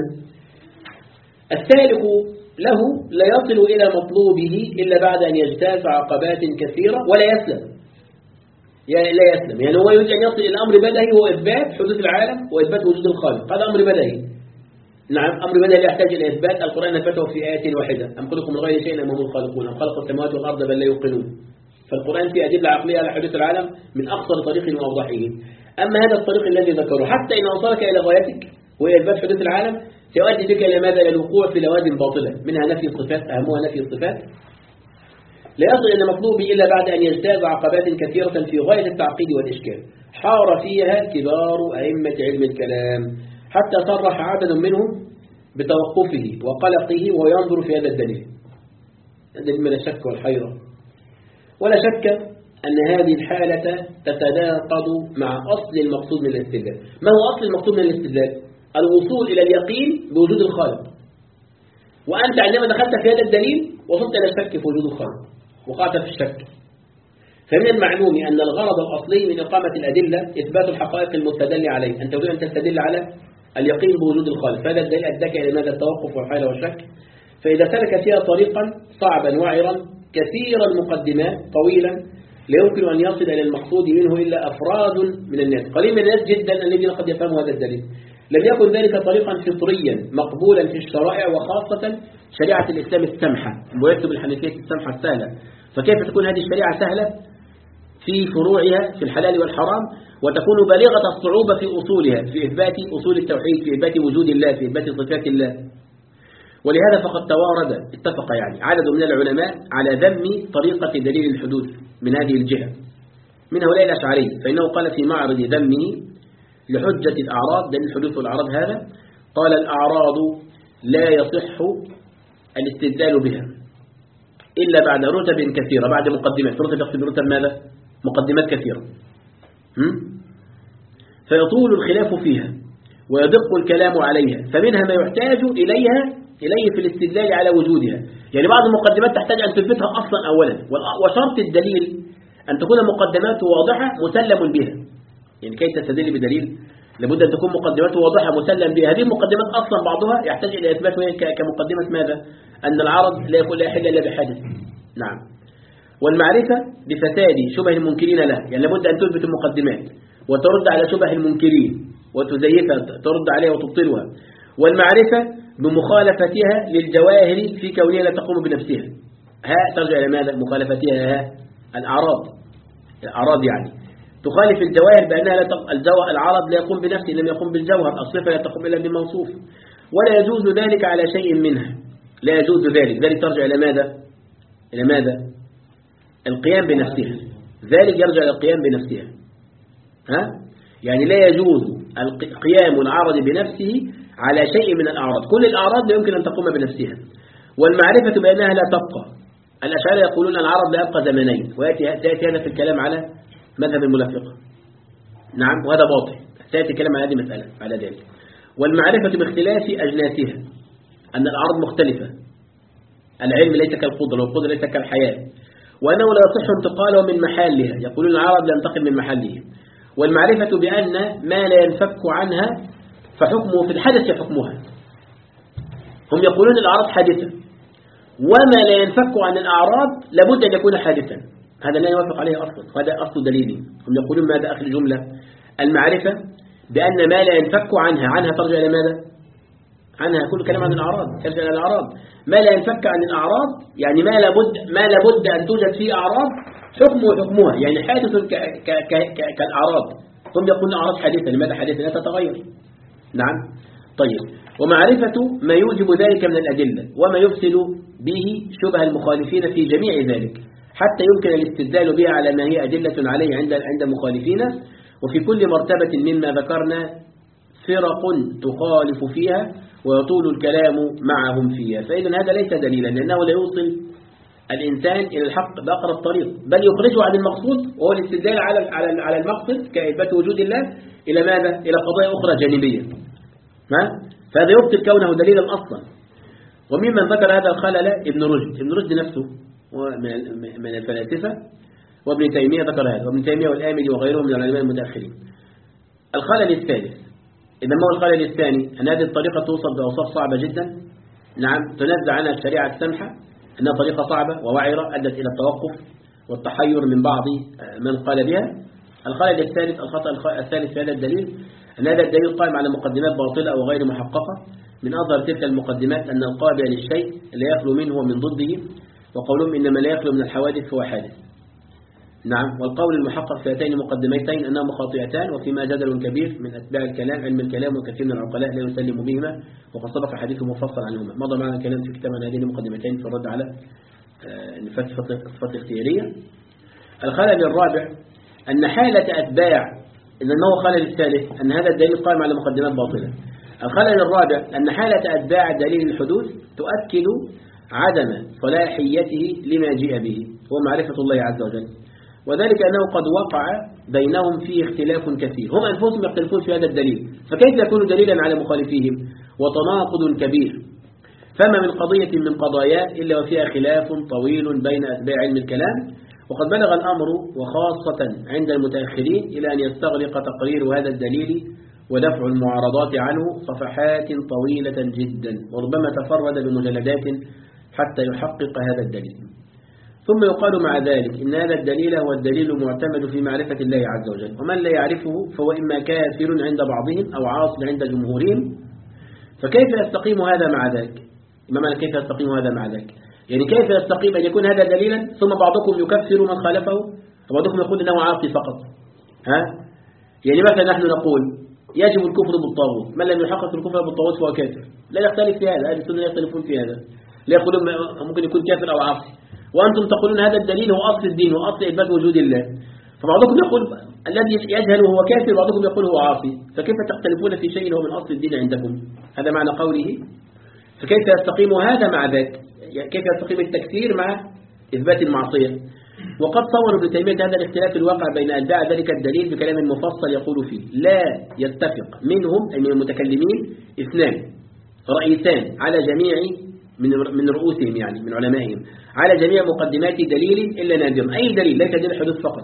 السالك له لا يصل إلى مطلوبه إلا بعد أن يجتاز عقبات كثيرة ولا يسلم، يعني لا يسلم، يعني هو يريد أن يصل إلى أمر بدهي هو إثبات حدوث العالم وإثبات وجود الخالق. هذا أمر بدهي. نعم، أمر بدهي لا يحتاج إلى إثبات. القرآن أثبته في آية واحدة: أم خلقوا من غير شيء أم هم الخالقون، أم خلقوا السماوات والأرض بل لا يوقنون. فالقرآن فيه أدلة عقلية على حدوث العالم من أقصر طريق وأوضحه. أما هذا الطريق الذي ذكره، حتى إن وصلك إلى غايتك وهي إثبات حدوث العالم، سيؤدي بك إلى ماذا؟ إلى الوقوع في لوازم باطلة، منها نفي الصفات، أهمها نفي الصفات. لا يصل إلى مطلوبه إلا بعد أن يجتاز عقبات كثيرة في غاية التعقيد والإشكال، حار فيها كبار أئمة علم الكلام، حتى صرح عدد منهم بتوقفه وقلقه وينظر في هذا الدليل. الدليل من الشك والحيرة. ولا شك أن هذه الحالة تتناقض مع أصل المقصود من الاستدلال. ما هو أصل المقصود من الاستدلال؟ الوصول إلى اليقين بوجود الخالق. وأنت عندما دخلت في هذا الدليل وصلت إلى الشك في وجود الخالق، وقعت في الشك. فمن المعلوم أن الغرض الأصلي من إقامة الأدلة إثبات الحقائق المستدل عليه. أنت تريد أن تستدل على اليقين بوجود الخالق، فهذا الدليل أداك إلى ماذا؟ التوقف والحيرة والشك. فإذا سلك فيها طريقا صعبا وعرا كثير المقدمات طويلا لا يمكن أن يصل إلى المقصود منه إلا أفراد من الناس، قليل من الناس جدا الذين قد يفهموا هذا الدليل. لم يكن ذلك طريقا فطريا مقبولا في الشرائع، وخاصة شريعة الإسلام السمحة، ويكتب الحنيفية السمحة السهلة. فكيف تكون هذه الشريعة سهلة في فروعها في الحلال والحرام، وتكون بالغة الصعوبة في أصولها، في إثبات أصول التوحيد، في إثبات وجود الله، في إثبات صفات الله. ولهذا فقد توارد اتفق يعني عدد من العلماء على ذم طريقة دليل الحدوث من هذه الجهة، من هؤلاء الأشعري، فإنه قال في معرض ذمه لحجة الأعراض، دليل الحدوث والأعراض هذا، قال: الأعراض لا يصح الاستدلال بها إلا بعد رتب كثيرة، بعد مقدمات. رتب يقصد برتب ماذا؟ مقدمات كثيرة. فيطول الخلاف فيها ويدق الكلام عليها، فمنها ما يحتاج إليها إليه في الاستدلال على وجودها. يعني بعض المقدمات تحتاج أن تثبتها أصلا أولا، وشرط الدليل أن تكون مقدماته واضحة مسلم بها. يعني كي تستدل بدليل لابد أن تكون مقدماته واضحة مسلم بها. هذه المقدمات أصلا بعضها يحتاج إلى إثبات كمقدمة ماذا؟ أن العرض لا يكون لا يحل إلا بحادث. نعم. والمعرفة بفساد شبه المنكرين له، يعني لابد أن تثبت المقدمات وترد على شبه المنكرين وتزيفها، ترد عليها وتبطلها. والمعرفة بمخالفتها للجواهر في كونها لا تقوم بنفسها. ها ترجع إلى ماذا؟ مخالفتها ها الأعراض. الأعراض يعني تخالف الجواهر بأنها لا تق... الجو... العرض لا يقوم بنفسه، لم يقوم بالجوهر، الصفة لا تقوم إلا بالموصوف. ولا يجوز ذلك على شيء منها. لا يجوز ذلك، ذلك ترجع إلى ماذا؟ إلى ماذا؟ القيام بنفسها. ذلك يرجع إلى القيام بنفسها. ها؟ يعني لا يجوز قيام العارض بنفسه على شيء من الأعراض. كل الأعراض لا يمكن أن تقوم بنفسها. والمعرفة بأنها لا تبقى. الأشاعرة يقولون العرض لا يبقى زمنين، ويأتي هذا في الكلام على مذهب الملفقة. نعم، وهذا باطل. سيأتي الكلام على هذه المسألة على ذلك. والمعرفة باختلاف أجناسها، أن الأعراض مختلفة. العلم ليس كالقدرة، والقدرة ليس كالحياة، وأنه لا يصح انتقاله من محلها. يقولون العرض لا ينتقل من محله. والمعرفة بأن ما لا ينفك عنها فحكمه في الحدث حكمها. هم يقولون الأعراض حادثة، وما لا ينفك عن الأعراض لابد أن يكون حادثا. هذا لا يوافق عليه أصلا، وهذا أصل دليلي. هم يقولون ماذا آخر الجملة؟ المعرفة بأن ما لا ينفك عنها، عنها ترجع إلى ماذا؟ عنها كل كلام عن الأعراض ترجع إلى الأعراض. ما لا ينفك عن الأعراض يعني ما لابد ما لابد أن توجد فيه أعراض حكمه حكمها، يعني حادث ك ك ك ك كالأعراض. هم يقولون أعراض حادثة. لماذا حادثة؟ لا تتغير. نعم. طيب، ومعرفة ما يوجب ذلك من الأدلة وما يفسد به شبه المخالفين في جميع ذلك، حتى يمكن الاستدلال بها على ما هي أدلة عليه عند عند مخالفين. وفي كل مرتبة مما ذكرنا فرق تخالف فيها ويطول الكلام معهم فيها. فإذا هذا ليس دليلا، لأنه لا يوصل الإنسان إلى الحق بأقرب طريق، بل يخرجه عن المقصود، وهو الاستدلال على على على المقصد كإثبات وجود الله إلى ماذا؟ إلى قضايا أخرى جانبية. ما؟ فهذا يبطل كونه دليلا أصلا. وممن ذكر هذا الخلل ابن رشد. ابن رشد نفسه من الفلاسفة، وابن تيمية ذكر هذا، وابن تيمية والآمدي وغيرهم من العلماء المتأخرين. الخلل الثالث، إذا ما هو الخلل الثاني؟ أن هذه الطريقة توصل بأوصاف صعبة جدا. نعم، تنزع عنها الشريعة السمحة، أنها طريقة صعبة ووعرة أدت إلى التوقف والتحير من بعض من قال بها. الخلل الثالث، الخطأ الثالث في هذا الدليل، أن هذا الدليل قائم على مقدمات باطلة أو غير محققة. من أظهر تلك المقدمات أن القابل للشيء لا يخلو منه ومن ضده، وقولهم إنما لا يخلو من الحوادث هو حادث. نعم، والقول المحقق في هاتين المقدمتين أنهما خاطئتان، وفيما جدل كبير من أتباع الكلام علم الكلام، وكثير من العقلاء لا يسلم بهما، وقد سبق حديث مفصل عنهما. مضى معنا الكلام في كتاب عن هذين المقدمتين في الرد على الصفات الاختيارية. الخلل الرابع أن حالة أتباع، إذا ما هو خلل الثالث؟ أن هذا الدليل قائم على مقدمات باطلة. الخلل الرابع أن حالة أتباع دليل الحدوث تؤكد عدم صلاحيته لما جاء به، هو معرفة الله عز وجل، وذلك أنه قد وقع بينهم فيه اختلاف كثير. هم أنفسهم يختلفون في هذا الدليل، فكيف يكون دليلا على مخالفيهم؟ وتناقض كبير. فما من قضية من قضايا إلا وفيها خلاف طويل بين أتباع علم الكلام، وقد بلغ الأمر وخاصة عند المتأخرين إلى أن يستغرق تقرير هذا الدليل ودفع المعارضات عنه صفحات طويلة جدا، وربما تفرد بمجلدات حتى يحقق هذا الدليل. ثم يقال مع ذلك إن هذا الدليل هو الدليل المعتمد في معرفة الله عز وجل، ومن لا يعرفه فهو إما كافر عند بعضهم أو عاص عند جمهورهم. فكيف يستقيم هذا مع ذاك؟ ما معنى كيف يستقيم هذا مع ذاك؟ يعني كيف يستقيم أن يكون هذا دليلا ثم بعضكم يكفر من خالفه، وبعضكم يقول إنه عاصي فقط؟ ها؟ يعني مثلا نحن نقول يجب الكفر بالطاغوت، من لم يحقق الكفر بالطاغوت فهو كافر. لا نختلف في هذا، أهل السنة يختلفون في هذا، لا يقولون ممكن يكون كافر أو عاصي، وأنتم تقولون هذا الدليل هو أصل الدين وأصل إثبات وجود الله. فبعضكم يقول الذي يجهل هو كافر، وبعضكم يقول هو عاصي، فكيف تختلفون في شيء هو من أصل الدين عندكم؟ هذا معنى قوله. فكيف يستقيم هذا مع ذاك؟ كيف يستقيم التكفير مع إثبات المعصية؟ وقد صور ابن تيمية هذا الاختلاف الواقع بين أتباع ذلك الدليل بكلام مفصل يقول فيه: لا يتفق منهم أي من المتكلمين اثنان رئيسان على جميع من من رؤوسهم، يعني من علمائهم، على جميع مقدمات دليل إلا نادرا، أي دليل ليس دليل الحدوث فقط.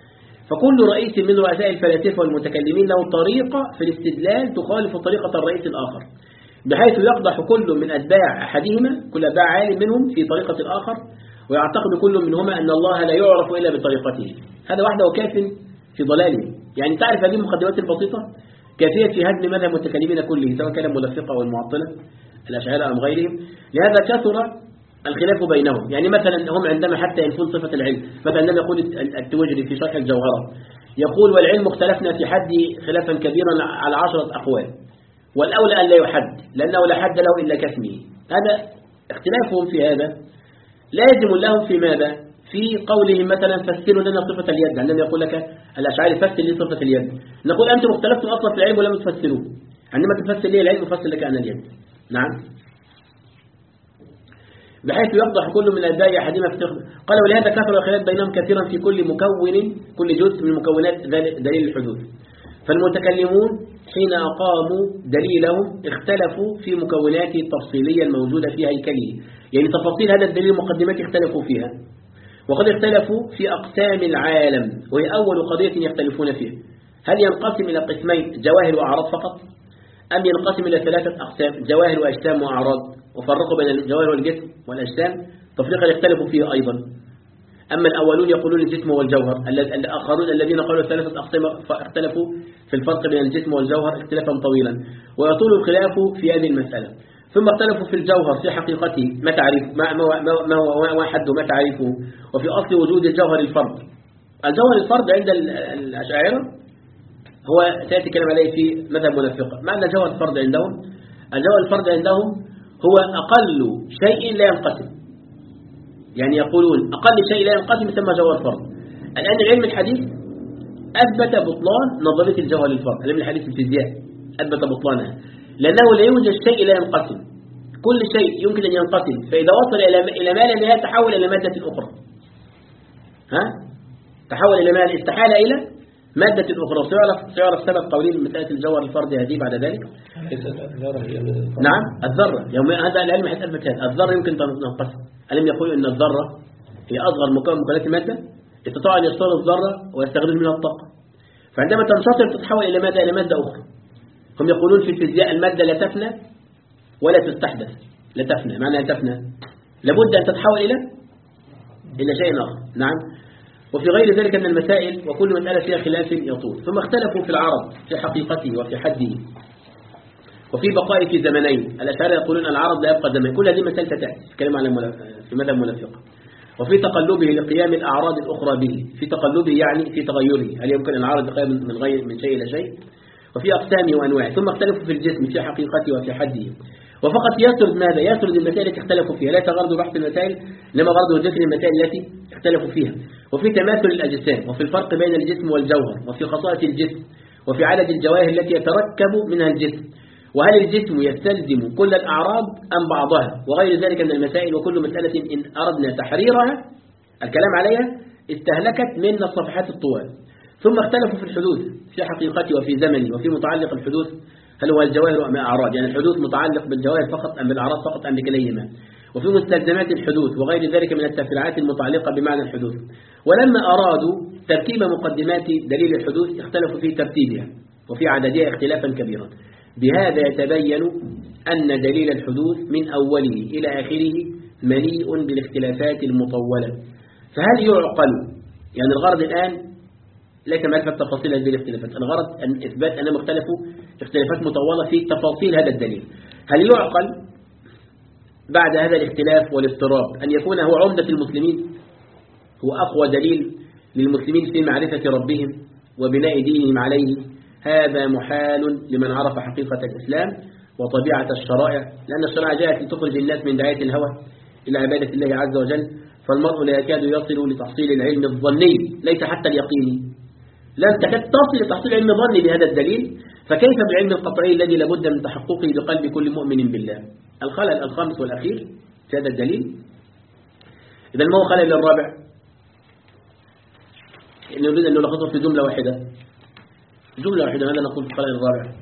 فكل رئيس من رؤساء الفلاسفة والمتكلمين له طريقة في الاستدلال تخالف طريقة الرئيس الآخر، بحيث يقدح كل من أتباع أحدهما، كل أتباع عالم منهم في طريقة الآخر، ويعتقد كل منهما أن الله لا يعرف إلا بطريقته. هذا وحده كاف في ضلاله. يعني تعرف هذه المقدمات البسيطة كافية في هدم مذهب المتكلمين كله، سواء كان الملفقة والمعطلة الأشاعرة أم غيرهم. لهذا كثر الخلاف بينهم. يعني مثلا هم عندما حتى ينفون صفة العلم، مثلا لما يقول التوجري في شرح الجوهرة يقول: والعلم اختلفنا في حد خلافا كبيرا على عشرة أقوال، والأولى أن لا يحد لأنه لا حد له إلا كاسمه. هذا اختلافهم في هذا لازم لهم في ماذا؟ في قولهم مثلا فسروا لنا صفة اليد، عندما يقول لك الأشعري فسر لي صفة اليد، نقول أنتم اختلفتم أصلا في العلم ولم تفسروه، عندما تفسر لي العلم يفسر لك أنا اليد. نعم، بحيث يوضح كل من أداء أحدهما في تخ... قال ولهذا كثر الخلاف بينهم كثيرا في كل مكون كل جزء من مكونات دليل الحدوث. فالمتكلمون حين أقاموا دليلهم اختلفوا في مكوناته التفصيلية الموجودة في هيكله، يعني تفاصيل هذا الدليل مقدمات اختلفوا فيها، وقد اختلفوا في أقسام العالم وهي أول قضية يختلفون فيها. هل ينقسم إلى قسمين جواهر وأعراض فقط، أم ينقسم إلى ثلاثة أقسام جواهر وأجسام وأعراض، وفرقوا بين الجواهر والجسم والأجسام تفريقا اختلفوا فيه أيضا. أما الأولون يقولون الجسم والجوهر، الآخرون الذين قالوا ثلاثة أقسام اختلفوا في الفرق بين الجسم والجوهر اختلافا طويلا، ويطول الخلاف في هذه المسألة. ثم اختلفوا في الجوهر في حقيقته ما تعريف ما ما ما هو واحد وما تعريفه، وفي أصل وجود الجوهر الفرد. الجوهر الفرد عند الأشاعرة هو سيأتي كلام عليه في مذهب منافقة. معنى جوهر الفرد عندهم، الجوهر الفرد عندهم هو أقل شيء لا ينقسم، يعني يقولون أقل شيء لا ينقسم يسمى جوهر فرد. الآن العلم الحديث أثبت بطلان نظرية الجوهر الفرد، العلم الحديث الفيزياء أثبت بطلانها، لأنه لا يوجد شيء لا ينقسم، كل شيء يمكن أن ينقسم، فإذا وصل إلى إلى ما لا نهاية تحول إلى مادة أخرى. ها؟ تحول إلى ما استحال إلى مادة أخرى. سيعرف سيعرف سبب قولين مسألة الجوهر الفرد هذه بعد ذلك. نعم، الذرة يوم هذا العلم حيث هذا الذرة يمكن تنقسم. ألم يقولوا أن الذرة هي أصغر مكون مكونات المادة، استطاع أن يصطاد الذرة ويستخرج منها الطاقة، فعندما تنشطر تتحول إلى مادة إلى مادة أخرى. هم يقولون في الفيزياء المادة لا تفنى ولا تستحدث، لا تفنى، معنى لا تفنى لابد أن تتحول إلى إلى شيء آخر. نعم، وفي غير ذلك من المسائل، وكل مسألة فيها خلاف يطول. ثم اختلفوا في العرض في حقيقته وفي حده وفي بقائه في زمنين. الأشاعرة يقولون العرض لا يبقى زمن، كل هذه مسائل تأتي في كلام على في مذهب منافقة. وفي تقلبه لقيام الأعراض الأخرى به، في تقلبه يعني في تغيره، هل يمكن العرض قيام من غير من شيء إلى شيء، وفي أقسامه وأنواعه. ثم اختلفوا في الجسم في حقيقته وفي حده، وفقط يسرد ماذا؟ يسرد المسائل التي اختلفوا فيها، لا تغرض بحث المسائل إنما غرض ذكر المسائل التي اختلفوا فيها. وفي تماثل الأجسام، وفي الفرق بين الجسم والجوهر، وفي خصائص الجسم، وفي عدد الجواهر التي يتركب منها الجسم، وهل الجسم يستلزم كل الأعراض أم بعضها، وغير ذلك من المسائل. وكل مسألة إن أردنا تحريرها الكلام عليها استهلكت من الصفحات الطوال. ثم اختلفوا في الحدوث في حقيقته وفي زمنه، وفي متعلق الحدوث هل هو الجواهر أم أعراض، يعني الحدوث متعلق بالجواهر فقط أم بالأعراض فقط أم بكليهما، وفي مستلزمات الحدوث وغير ذلك من التفريعات المتعلقة بمعنى الحدوث. ولما أرادوا ترتيب مقدمات دليل الحدوث اختلفوا في ترتيبها وفي عددها اختلافا كبيرا. بهذا يتبين أن دليل الحدوث من أوله إلى آخره مليء بالاختلافات المطولة. فهل يعقل، يعني الغرض الآن ليس معرفة تفاصيل هذه الاختلافات، الغرض أن إثبات أنهم اختلفوا اختلافات مطولة في تفاصيل هذا الدليل. هل يعقل بعد هذا الاختلاف والاضطراب أن يكون هو عمدة المسلمين، هو أقوى دليل للمسلمين في معرفة ربهم وبناء دينهم عليه؟ هذا محال لمن عرف حقيقة الإسلام وطبيعة الشرائع، لأن الشرائع جاءت لتخرج الناس من دعاية الهوى إلى عبادة الله عز وجل، فالمرء لا يكاد يصل لتحصيل العلم الظني ليس حتى اليقيني، لن تكاد تصل لتحصيل علم ظني بهذا الدليل، فكيف بالعلم القطعي الذي لابد من تحققه بقلب كل مؤمن بالله؟ الخلل الخامس والأخير في هذا الدليل. إذا ما هو خلل الرابع؟ نريد أن نلخصه في جملة واحدة، جملة واحدة ماذا نقول في الخلل الرابع؟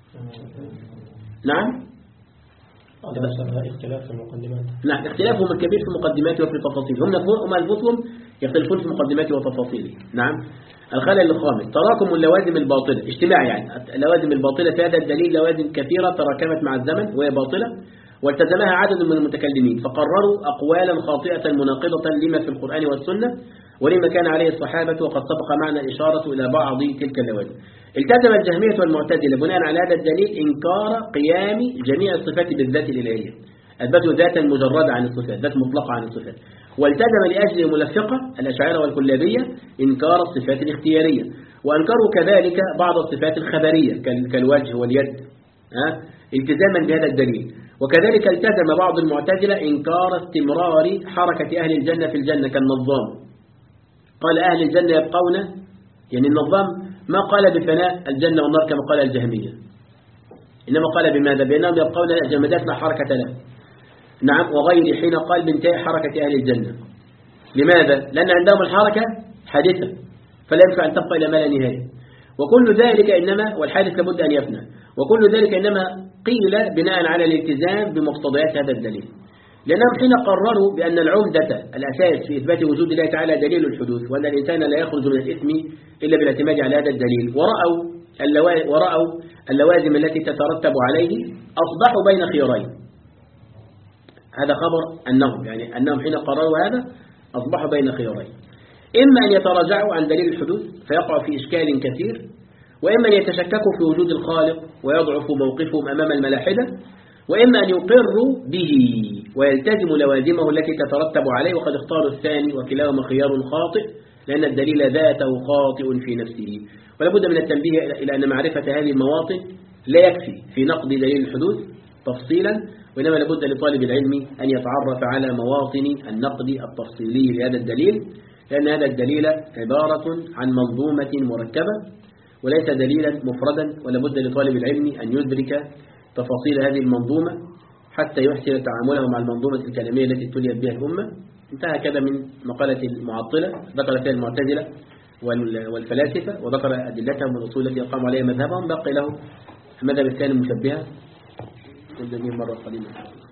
نعم؟ اختلاف في المقدمات. نعم، اختلافهم الكبير في مقدماته وفي تفاصيله، هم هم أنفسهم يختلفون في مقدماته وتفاصيله. نعم. الخلل الخامس تراكم اللوازم الباطلة، اجتماع يعني اللوازم الباطلة في هذا الدليل لوازم كثيرة تراكمت مع الزمن وهي باطلة، والتزمها عدد من المتكلمين فقرروا أقوالا خاطئة مناقضة لما في القرآن والسنة ولما كان عليه الصحابة، وقد سبق معنا الإشارة إلى بعض تلك اللوازم. التزم الجهمية والمعتزلة بناء على هذا الدليل إنكار قيام جميع الصفات بالذات الإلهية، أثبتوا ذاتا مجردة عن الصفات، ذات مطلقة عن الصفات. والتزم لأجل الملفقة الأشاعرة والكلابية إنكار الصفات الاختيارية، وأنكروا كذلك بعض الصفات الخبرية كالوجه واليد ها التزاما بهذا الدليل. وكذلك التزم بعض المعتزلة إنكار استمرار حركة أهل الجنة في الجنة كالنظام، قال أهل الجنة يبقون، يعني النظام ما قال بفناء الجنة والنار كما قال الجهمية، إنما قال بماذا؟ بأنهم يبقون جمادات لا حركة له. نعم، وغير حين قال بانتهاء حركة أهل الجنة. لماذا؟ لأن عندهم الحركة حادثة فلا ينفع أن تبقى إلى ما لا نهاية، وكل ذلك إنما، والحادث لابد أن يفنى، وكل ذلك إنما قيل بناء على الالتزام بمقتضيات هذا الدليل. لأنهم حين قرروا بأن العمدة الأساس في إثبات وجود الله تعالى دليل الحدوث، وأن الإنسان لا يخرج من الإثم إلا بالاعتماد على هذا الدليل، ورأوا اللوا... ورأوا اللوازم التي تترتب عليه، أصبحوا بين خيارين. هذا خبر أنهم، يعني أنهم حين قرروا هذا أصبحوا بين خيارين، إما أن يتراجعوا عن دليل الحدوث فيقعوا في إشكال كثير، وإما أن يتشككوا في وجود الخالق ويضعف موقفهم أمام الملاحدة، وإما أن يقروا به ويلتزموا لوازمه التي تترتب عليه، وقد اختاروا الثاني، وكلاهما خيار خاطئ لأن الدليل ذاته خاطئ في نفسه. ولا بد من التنبيه إلى أن معرفة هذه المواطن لا يكفي في نقد دليل الحدوث تفصيلا، وإنما لابد لطالب العلم أن يتعرف على مواطن النقد التفصيلي لهذا الدليل، لأن هذا الدليل عبارة عن منظومة مركبة وليس دليلا مفردا، ولا بد لطالب العلم أن يدرك تفاصيل هذه المنظومة حتى يحسن تعامله مع المنظومة الكلامية التي ابتليت بها الأمة. انتهى كذا من مقالة المعطلة، ذكر فيها المعتزلة والفلاسفة وذكر أدلتهم والأصول التي أقاموا عليها مذهبهم. بقي له المذهب الثاني المشبهة، والدليل مرة قليلة.